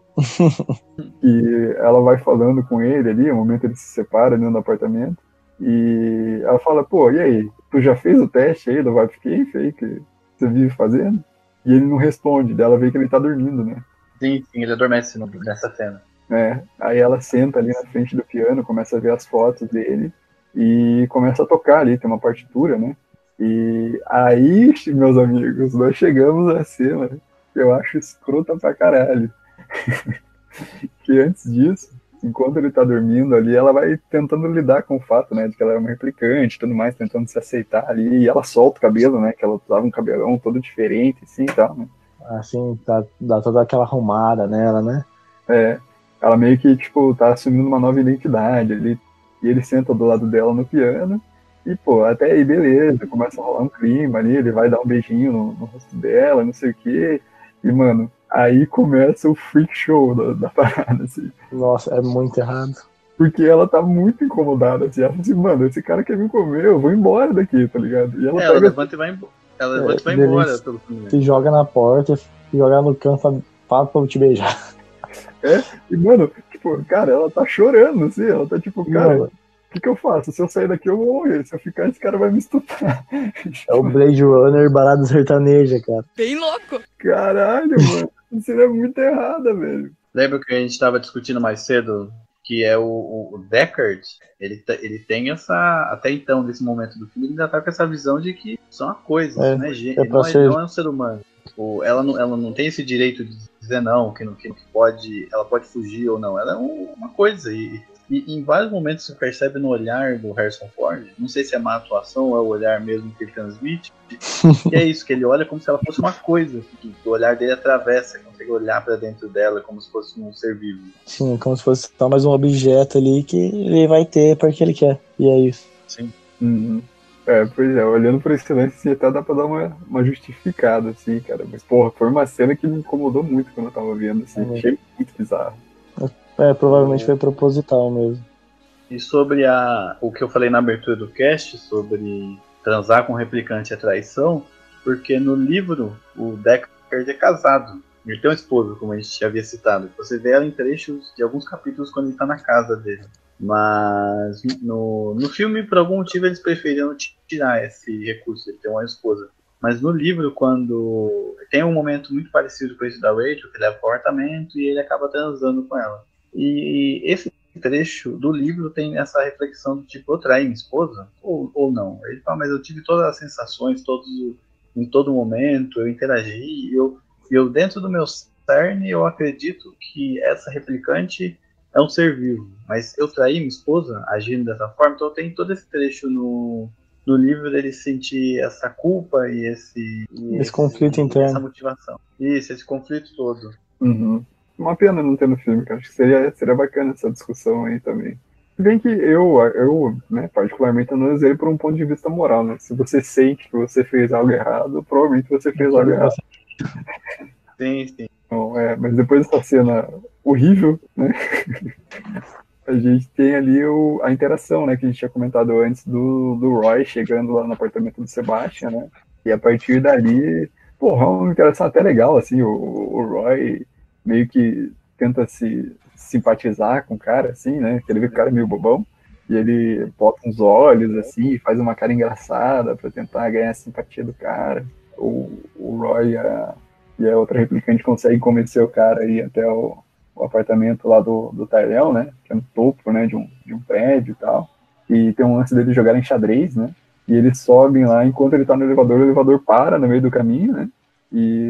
E ela vai falando com ele ali, no momento ele se separa dentro do apartamento. E ela fala, pô, e aí? Tu já fez o teste aí do Vapscape aí que você vive fazendo? E ele não responde, dela vê que ele tá dormindo, né? Sim, ele adormece nessa cena. Aí ela senta ali na frente do piano, começa a ver as fotos dele e começa a tocar ali, tem uma partitura, né? E aí, meus amigos, nós chegamos à cena que eu acho escrota pra caralho. Que antes disso, enquanto ele tá dormindo ali, ela vai tentando lidar com o fato, né, de que ela é uma replicante e tudo mais, tentando se aceitar ali, e ela solta o cabelo, né, que ela usava um cabelão todo diferente, assim, e tal, né. Assim, dá toda aquela arrumada nela, né? Ela meio que, tipo, tá assumindo uma nova identidade ali, e ele senta do lado dela no piano, e, pô, até aí, beleza, começa a rolar um clima ali, ele vai dar um beijinho no rosto dela, não sei o quê, e, mano, aí começa o freak show da parada, assim. Nossa, é muito errado. Porque ela tá muito incomodada, assim, ela fala assim, mano, esse cara quer me comer, eu vou embora daqui, tá ligado? E ela levanta e vai embora. Ela levanta e vai embora pelo primeiro. Se joga na porta, se joga no canto, fala pra eu te beijar. E, mano, tipo, cara, ela tá chorando, assim, ela tá tipo, cara, o que eu faço? Se eu sair daqui eu vou morrer, se eu ficar esse cara vai me estuprar. É o Blade Runner balada sertaneja, cara. Bem louco. Caralho, mano, isso é muito errada, velho. Lembra que a gente tava discutindo mais cedo, que é o Deckard, ele tem essa, até então, nesse momento do filme, ele ainda tá com essa visão de que são coisas, né? Ele não é um ser humano. Tipo, ela não tem esse direito de dizer não, que pode, ela pode fugir ou não. Ela é uma coisa. E em vários momentos você percebe no olhar do Harrison Ford, não sei se é má atuação ou é o olhar mesmo que ele transmite, que é isso, que ele olha como se ela fosse uma coisa, que o olhar dele atravessa, consegue olhar pra dentro dela como se fosse um ser vivo. Sim, como se fosse só mais um objeto ali que ele vai ter porque ele quer, e é isso. Sim. Uhum. Pois é, olhando por esse lance, assim, até dá pra dar uma justificada, assim, cara, mas porra, foi uma cena que me incomodou muito quando eu tava vendo, assim, achei muito bizarro. Provavelmente foi proposital mesmo. E sobre o que eu falei na abertura do cast, sobre transar com o replicante é traição, porque no livro o Deckard é casado. Ele tem uma esposa, como a gente já havia citado. Você vê ela em trechos de alguns capítulos quando ele tá na casa dele. Mas no filme, por algum motivo, eles preferiram tirar esse recurso, ele ter uma esposa. Mas no livro, quando tem um momento muito parecido com esse da Rachel, que leva pro apartamento e ele acaba transando com ela. E esse trecho do livro tem essa reflexão do tipo, eu traí minha esposa? Ou não? Ele fala, mas eu tive todas as sensações, em todo momento, eu interagi, e eu dentro do meu cerne, eu acredito que essa replicante é um ser vivo, mas eu traí minha esposa agindo dessa forma, então tem todo esse trecho no livro dele sentir essa culpa e esse conflito interno. Essa motivação. Isso, esse conflito todo. Uhum. Uma pena não ter no filme, cara. Acho que seria bacana essa discussão aí também. Se bem que eu, né, particularmente analisei por um ponto de vista moral, né? Se você sente que você fez algo errado, provavelmente você fez algo errado. Sim, sim. Então, mas depois dessa cena horrível, né? A gente tem ali a interação, né? Que a gente tinha comentado antes do Roy chegando lá no apartamento do Sebastian, né? E a partir dali, porra, uma interação até legal, assim, o Roy meio que tenta se simpatizar com o cara, assim, né? Que ele vê que o cara é meio bobão. E ele bota uns olhos, assim, faz uma cara engraçada pra tentar ganhar a simpatia do cara. O Roy e a outra replicante conseguem convencer o cara a ir até o apartamento lá do Tyrell, né? Que é no topo, né? De um prédio e tal. E tem um lance deles jogarem xadrez, né? E eles sobem lá, enquanto ele tá no elevador, o elevador para no meio do caminho, né? E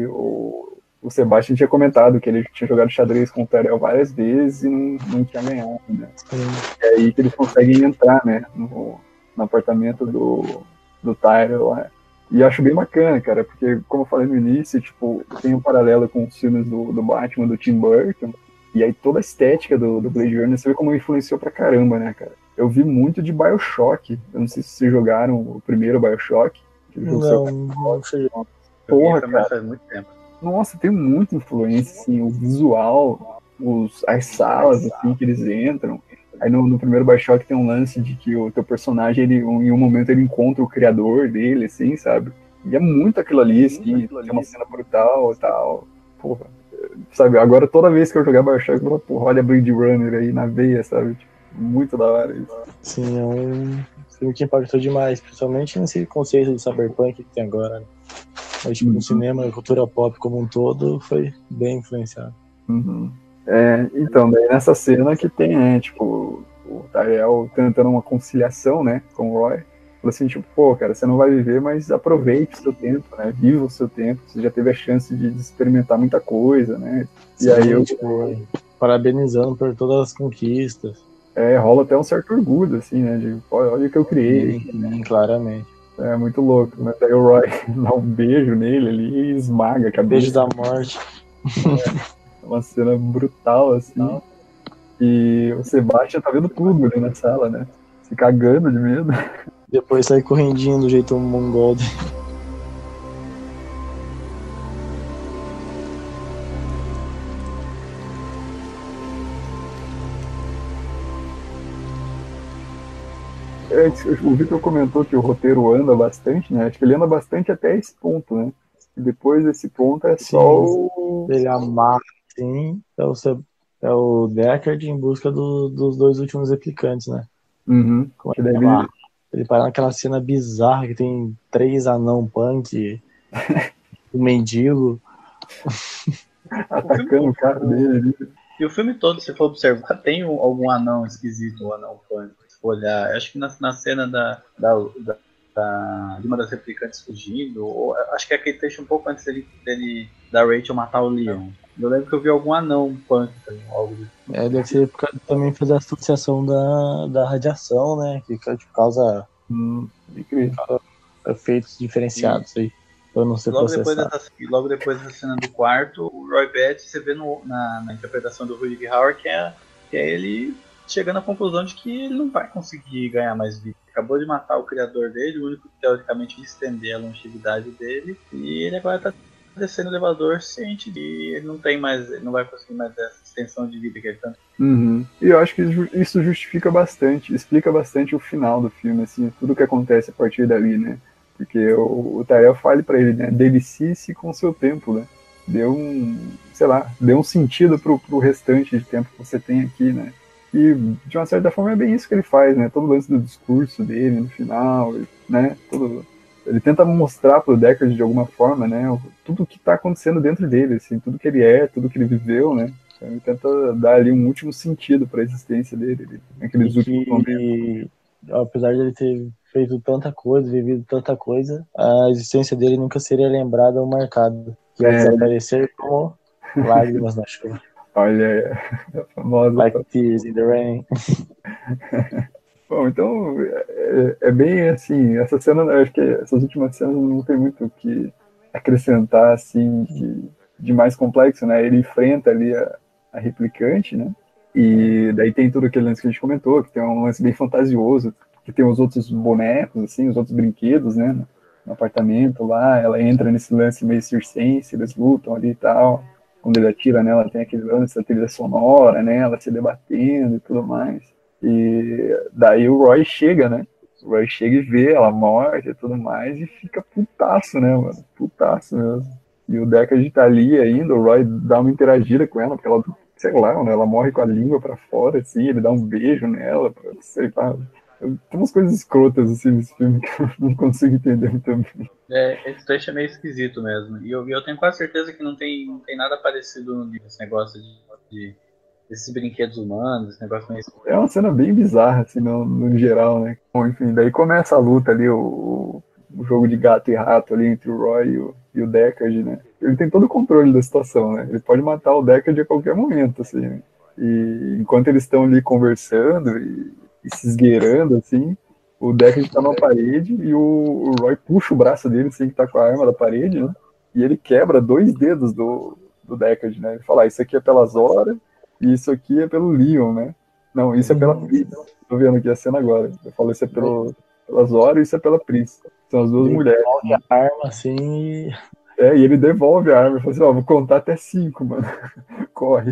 o Sebastian tinha comentado que ele tinha jogado xadrez com o Tyrell várias vezes e não tinha ganhado, né? E aí que eles conseguem entrar, né? No apartamento do Tyrell lá. E acho bem bacana, cara, porque, como eu falei no início, tipo, tem um paralelo com os filmes do Batman, do Tim Burton, e aí toda a estética do Blade Runner, você vê como influenciou pra caramba, né, cara? Eu vi muito de BioShock, eu não sei se vocês jogaram o primeiro BioShock. Não cheguei. Porra, cara. Faz muito tempo. Nossa, tem muita influência, assim, o visual, as salas, assim, que eles entram. Aí no primeiro BioShock tem um lance de que o teu personagem, em um momento, ele encontra o criador dele, assim, sabe? E é muito aquilo ali, assim, tem uma cena brutal e tal. Porra, sabe? Agora, toda vez que eu jogar BioShock, eu falo, porra, olha Blade Runner aí na veia, sabe? Tipo, muito da hora isso. Sim, é um filme que impactou demais, principalmente nesse conceito de cyberpunk que tem agora, né? Mas, tipo, no cinema, a cultura pop como um todo foi bem influenciado. Uhum. Então, daí nessa cena que tem, né, tipo, o Tyrell tentando uma conciliação, né, com o Roy, falou assim, tipo, pô, cara, você não vai viver, mas aproveite o seu tempo, né, viva o seu tempo, você já teve a chance de experimentar muita coisa, né, e aí eu, tipo, parabenizando por todas as conquistas. Rola até um certo orgulho, assim, né, de, olha o que eu criei. Sim, claramente. É muito louco, né, daí o Roy dá um beijo nele ali e esmaga a cabeça. Beijo da morte. Uma cena brutal, assim. E o Sebastian tá vendo tudo ali na sala, né? Se cagando de medo. Depois sai correndinho do jeito mongol. O Victor comentou que o roteiro anda bastante, né? Acho que ele anda bastante até esse ponto, né? E depois desse ponto é só o... Ele amarra, sim. Então você É o Deckard em busca dos dois últimos replicantes, né? Uhum. Como Que é que deve... chama? Ele para naquela cena bizarra que tem 3 anão punk, um mendigo. atacando o carro dele. E o filme todo, se for observar, tem algum anão esquisito, um anão punk. Se for olhar, acho que na cena de uma das replicantes fugindo, ou, acho que é aquele trecho um pouco antes dele da Rachel matar o Leon. Eu lembro que eu vi algum anão punk também, algo do tipo. Deve ser por causa, também fazer a associação da radiação, né? Que causa efeitos diferenciados aí. Pra não ser processado. Logo depois dessa cena do quarto, o Roy Batty, você vê na interpretação do Rutger Hauer que é ele chegando à conclusão de que ele não vai conseguir ganhar mais vida. Acabou de matar o criador dele, o único que teoricamente ia estender a longevidade dele, e ele agora está descendo o elevador ciente de ele não vai conseguir mais essa extensão de vida que ele tanto. Uhum. E eu acho que isso justifica bastante, explica bastante o final do filme, assim, tudo que acontece a partir dali, né? Porque o Tyrell fala pra ele, né? Delicie-se com o seu tempo, né? Dê um sentido pro restante de tempo que você tem aqui, né? E, de uma certa forma, é bem isso que ele faz, né? Todo o lance do discurso dele no final, né? Ele tenta mostrar pro Deckard, de alguma forma, né? Tudo que tá acontecendo dentro dele, assim, tudo que ele é, tudo que ele viveu, né? Então, ele tenta dar ali um último sentido pra existência dele, naqueles últimos momentos. Apesar de ele ter feito tanta coisa, vivido tanta coisa, a existência dele nunca seria lembrada ou marcada. Que ia desaparecer como lágrimas na chuva. Olha, a famosa... Like tears in the rain. Bom, então, é bem assim, essa cena, eu acho que essas últimas cenas não tem muito o que acrescentar, assim, de mais complexo, né? Ele enfrenta ali a replicante, né? E daí tem tudo aquele lance que a gente comentou, que tem um lance bem fantasioso, que tem os outros bonecos, assim, os outros brinquedos, né? No apartamento lá, ela entra nesse lance meio circense, eles lutam ali e tal. Quando ele atira nela, tem aquele lance da trilha sonora, né? Ela se debatendo e tudo mais. E daí o Roy chega, né? O Roy chega e vê ela morta e tudo mais e fica putaço, né, mano? Putaço mesmo. E o Deckard tá ali ainda, o Roy dá uma interagida com ela, porque ela, sei lá, né? Ela morre com a língua pra fora, assim, ele dá um beijo nela, sei lá. Tem umas coisas escrotas, assim, nesse filme que eu não consigo entender muito bem. Esse trecho é meio esquisito mesmo. E eu tenho quase certeza que não tem nada parecido no livro, esse negócio desses brinquedos humanos, esse negócio meio... É uma cena bem bizarra, assim, no geral, né? Bom, enfim, daí começa a luta ali, o jogo de gato e rato ali entre o Roy e o Deckard, né? Ele tem todo o controle da situação, né? Ele pode matar o Deckard a qualquer momento, assim, né? E enquanto eles estão ali conversando e se esgueirando, assim, o Deckard tá na parede e o Roy puxa o braço dele, assim, que tá com a arma da parede, né? E ele quebra 2 dedos do Deckard, né? Ele fala, isso aqui é pela Zora e isso aqui é pelo Leon, né? Não, isso é pela Pris. Tô vendo aqui a cena agora. Eu falo, isso é pela Zora e isso é pela Pris. São as duas mulheres. Ele devolve a arma, assim... E ele devolve a arma. Ele fala assim, vou contar até 5, mano. Corre.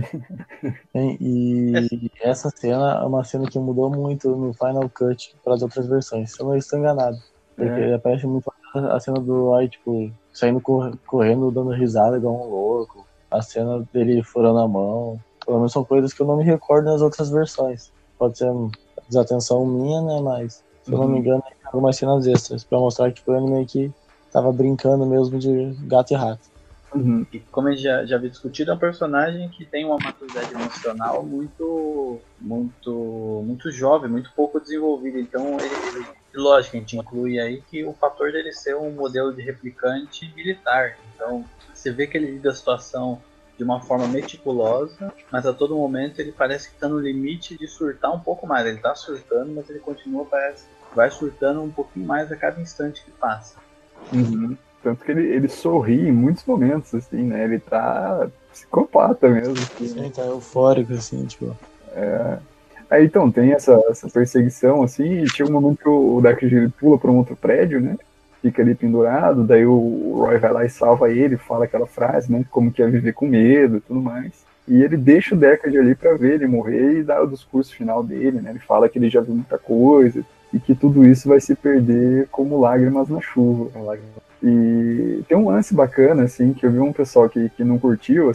E essa cena é uma cena que mudou muito no Final Cut para as outras versões. Se eu não estou enganado. Porque aparece muito a cena do Roy, tipo, saindo correndo, dando risada igual um louco. A cena dele furando a mão. Pelo menos são coisas que eu não me recordo nas outras versões. Pode ser desatenção minha, né? Mas, se eu não me engano, tem algumas cenas extras pra mostrar que o anime que tava brincando mesmo de gato e rato. Uhum. E como a gente já havia discutido, é um personagem que tem uma maturidade emocional muito jovem, muito pouco desenvolvida. Então, lógico, a gente inclui aí que o fator dele ser um modelo de replicante militar. Então, você vê que ele lida a situação de uma forma meticulosa, mas a todo momento ele parece que está no limite de surtar um pouco mais. Ele está surtando, mas ele continua, vai surtando um pouquinho mais a cada instante que passa. Uhum. Tanto que ele sorri em muitos momentos, assim, né? Ele tá psicopata mesmo. Assim, sim, tá eufórico, assim, tipo... Aí, então, tem essa perseguição, assim, e chega um momento que o Deckard pula para um outro prédio, né? Fica ali pendurado, daí o Roy vai lá e salva ele, fala aquela frase, né? Como que é viver com medo e tudo mais. E ele deixa o Deckard ali pra ver ele morrer e dá o discurso final dele, né? Ele fala que ele já viu muita coisa e que tudo isso vai se perder como lágrimas na chuva. E tem um lance bacana, assim, que eu vi um pessoal que não curtiu, assim,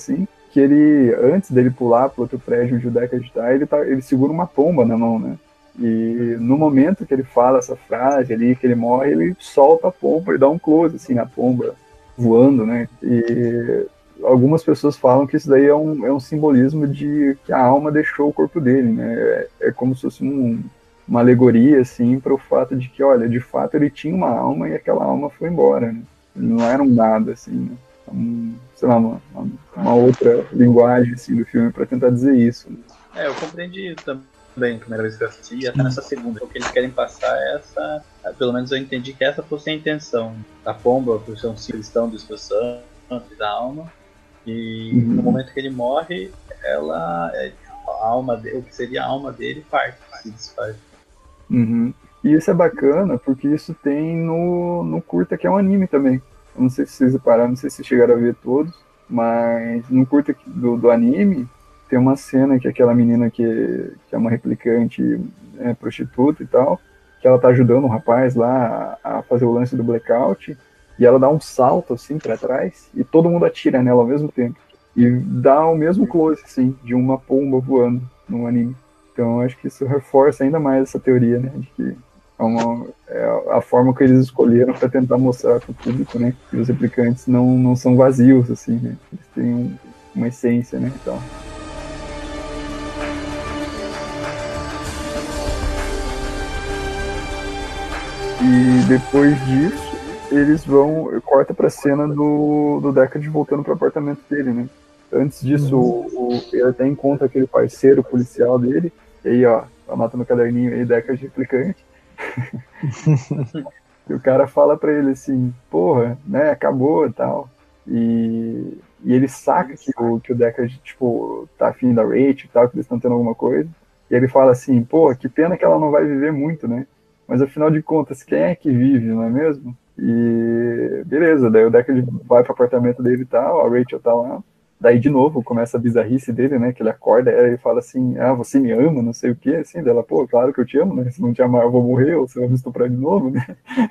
que ele, antes dele pular pro outro prédio onde o Deckard tá, ele segura uma pomba na mão, né? E no momento que ele fala essa frase ali, que ele morre, ele solta a pomba e dá um close, assim, na pomba voando, né? E algumas pessoas falam que isso daí é um simbolismo de que a alma deixou o corpo dele, né? É como se fosse uma alegoria, assim, para o fato de que, olha, de fato ele tinha uma alma e aquela alma foi embora, né? Ele não era um nada, assim, né? Sei lá, uma outra linguagem, assim, do filme para tentar dizer isso. Eu compreendi também a primeira vez que eu assisti, e até nessa segunda. O que eles querem passar é essa... Pelo menos eu entendi que essa fosse a intenção da pomba, por ser um cristão do Espírito Santo e da alma. E no momento que ele morre, ela a alma dele, o que seria a alma dele parte, se desfaz. E isso é bacana porque isso tem no curta, que é um anime também. Eu não sei se vocês repararam, não sei se vocês chegaram a ver todos, mas no curta do anime tem uma cena que aquela menina que é uma replicante, prostituta e tal, que ela tá ajudando um rapaz lá a fazer o lance do blackout. E ela dá um salto, assim, pra trás, e todo mundo atira nela ao mesmo tempo. E dá o mesmo close, assim, de uma pomba voando no anime. Então, acho que isso reforça ainda mais essa teoria, né? De que é a forma que eles escolheram para tentar mostrar para o público, né? Que os replicantes não são vazios, assim, né? Eles têm uma essência, né? Então... E depois disso, eles corta pra cena do Deckard voltando pro apartamento dele, né? Antes disso, ele até encontra aquele parceiro policial dele, e aí, ó, anota no caderninho aí, Deckard replicante. E o cara fala pra ele assim, porra, né, acabou e tal. E ele saca que o Deckard, tipo, tá afim da Rachel e tal, que eles estão tendo alguma coisa. E ele fala assim, pô, que pena que ela não vai viver muito, né? Mas afinal de contas, quem é que vive, não é mesmo? E beleza, daí o Deckard vai pro apartamento dele e tal, a Rachel tá lá. Daí de novo começa a bizarrice dele, né? Que ele acorda e fala assim, você me ama, não sei o que, assim, dela, pô, claro que eu te amo, né? Se não te amar eu vou morrer, ou você vai me estuprar de novo, né?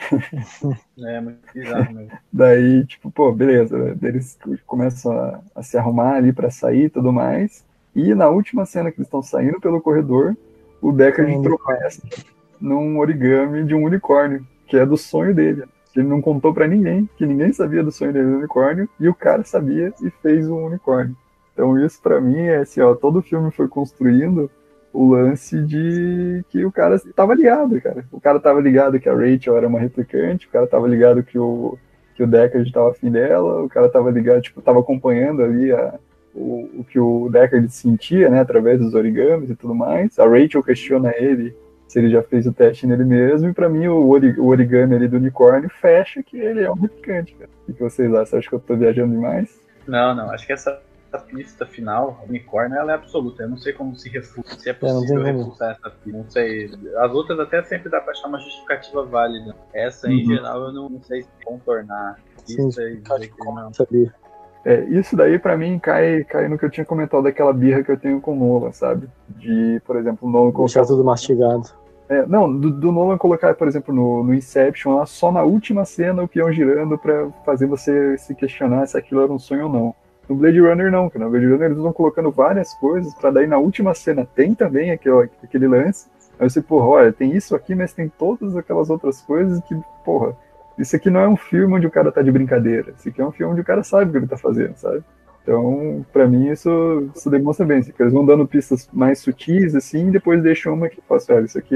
É muito bizarro mesmo. Daí, tipo, pô, beleza, eles começam a se arrumar ali pra sair e tudo mais. E na última cena que eles estão saindo pelo corredor, o Deckard tropeça num origami de um unicórnio, que é do sonho dele. Que ele não contou pra ninguém, que ninguém sabia do sonho dele do unicórnio, e o cara sabia e fez um unicórnio. Então isso pra mim é assim, ó, todo o filme foi construindo o lance de que o cara tava ligado, cara. O cara tava ligado que a Rachel era uma replicante, o cara tava ligado que o Deckard tava afim dela, o cara tava ligado, tipo, tava acompanhando ali o que o Deckard sentia, né, através dos origamis e tudo mais. A Rachel questiona ele se ele já fez o teste nele mesmo, e pra mim o origami ali do unicórnio fecha que ele é um replicante, cara. O que vocês acham? Você acha que eu tô viajando demais? Não, acho que essa pista final, o unicórnio, ela é absoluta. Eu não sei como se refuta, se é possível refutar essa pista. Não sei. As outras até sempre dá pra achar uma justificativa válida. Essa, em geral, eu não sei se contornar. Isso aí, não sabia. Isso daí pra mim cai no que eu tinha comentado daquela birra que eu tenho com o Nolan, sabe? De, por exemplo, o Nolan deixar tudo mastigado. Do Nolan colocar, por exemplo, no Inception, lá, só na última cena o peão girando pra fazer você se questionar se aquilo era um sonho ou não. No Blade Runner não, cara. No Blade Runner eles vão colocando várias coisas pra daí na última cena tem também aquele lance. Aí você, porra, olha, tem isso aqui, mas tem todas aquelas outras coisas que, porra, isso aqui não é um filme onde o cara tá de brincadeira. Isso aqui é um filme onde o cara sabe o que ele tá fazendo, sabe? Então, pra mim, isso demonstra bem. Assim, que eles vão dando pistas mais sutis, assim, e depois deixam uma que fala assim, olha, isso aqui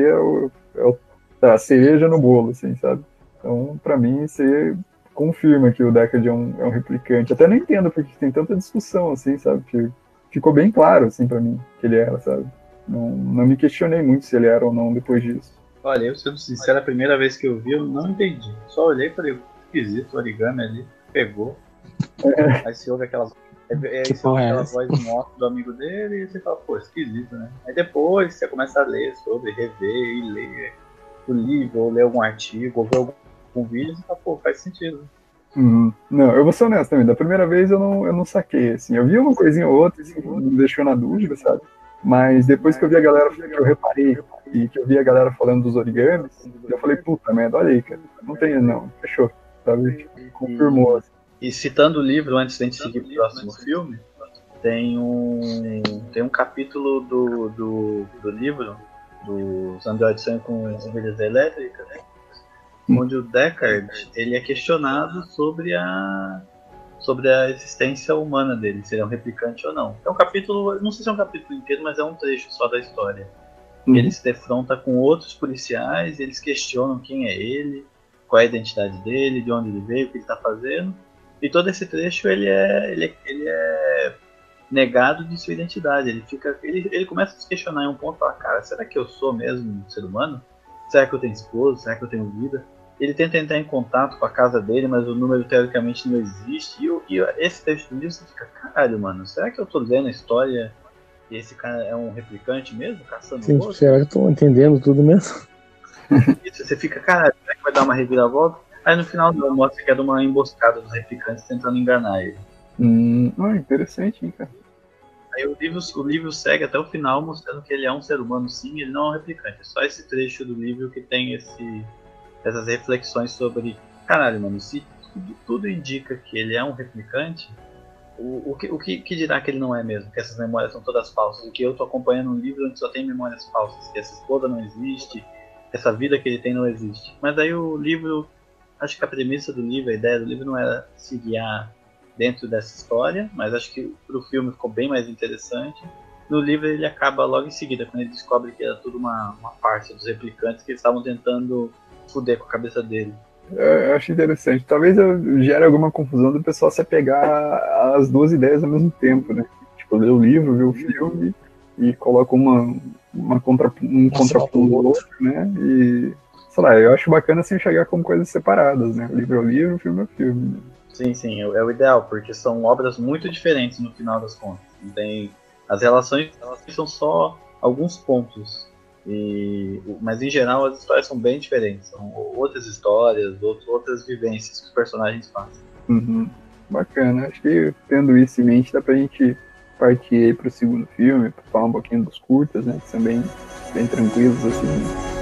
é a cereja no bolo, assim, sabe? Então, pra mim, isso aí confirma que o Deckard é um replicante. Até não entendo porque tem tanta discussão, assim, sabe? Que ficou bem claro, assim, pra mim, que ele era, sabe? Não me questionei muito se ele era ou não depois disso. Olha, eu sendo sincero, a primeira vez que eu vi, eu não entendi. Só olhei e falei, esquisito, o origami ali, pegou. Aí você ouve aquela voz morta do amigo dele e você fala, pô, esquisito, né? Aí depois você começa a ler sobre, rever e ler o livro, ou ler algum artigo, ou ver algum vídeo e você fala, pô, faz sentido. Não, eu vou ser honesto também, da primeira vez eu não saquei, assim, eu vi uma coisinha ou outra, assim, me deixou na dúvida, sabe? Mas depois que eu vi a galera, que eu reparei, e que eu vi a galera falando dos origamis, eu falei, puta merda, olha aí, cara, não tem, não, fechou, sabe? Confirmou. E citando o livro, antes da gente seguir pro próximo filme, tem um capítulo do livro dos androides sonham com ovelhas elétricas, né? Onde o Deckard ele é questionado sobre a existência humana dele, se ele é um replicante ou não. É um capítulo, não sei se é um capítulo inteiro, mas é um trecho só da história. Ele se defronta com outros policiais, eles questionam quem é ele, qual é a identidade dele, de onde ele veio, o que ele está fazendo. E todo esse trecho ele é negado de sua identidade. Ele começa a se questionar em um ponto, fala, cara, será que eu sou mesmo um ser humano? Será que eu tenho esposa? Será que eu tenho vida? Ele tenta entrar em contato com a casa dele, mas o número teoricamente não existe. E esse trecho do livro você fica, caralho, mano, será que eu tô lendo a história e esse cara é um replicante mesmo, caçando Sim, outro? será que eu tô entendendo tudo mesmo? E você fica, caralho, será que vai dar uma reviravolta? Aí no final mostra que era uma emboscada dos replicantes tentando enganar ele. Interessante, hein, cara. Aí o livro segue até o final mostrando que ele é um ser humano sim, ele não é um replicante. É só esse trecho do livro que tem essas reflexões sobre, caralho, mano, se tudo indica que ele é um replicante, o que dirá que ele não é mesmo? Que essas memórias são todas falsas, e que eu tô acompanhando um livro onde só tem memórias falsas, que essa esposa não existe, essa vida que ele tem não existe. Mas aí o livro, acho que a premissa do livro, a ideia do livro não era se guiar dentro dessa história, mas acho que pro filme ficou bem mais interessante. No livro ele acaba logo em seguida, quando ele descobre que era tudo uma parte dos replicantes que eles estavam tentando fuder com a cabeça dele. Eu acho interessante. Talvez gere alguma confusão do pessoal se apegar às duas ideias ao mesmo tempo, né? Tipo, ler o livro, ver o filme e coloca um contraponto do outro, né? E, sei lá, eu acho bacana se enxergar como coisas separadas, né? O livro é o livro, o filme é o filme. Né? Sim, é o ideal, porque são obras muito diferentes no final das contas. As relações são só alguns pontos. Mas em geral as histórias são bem diferentes. São outras histórias, outras vivências que os personagens passam. Bacana. Acho que tendo isso em mente dá pra gente partir aí pro segundo filme, pra falar um pouquinho dos curtas, né? Que são bem tranquilos, assim.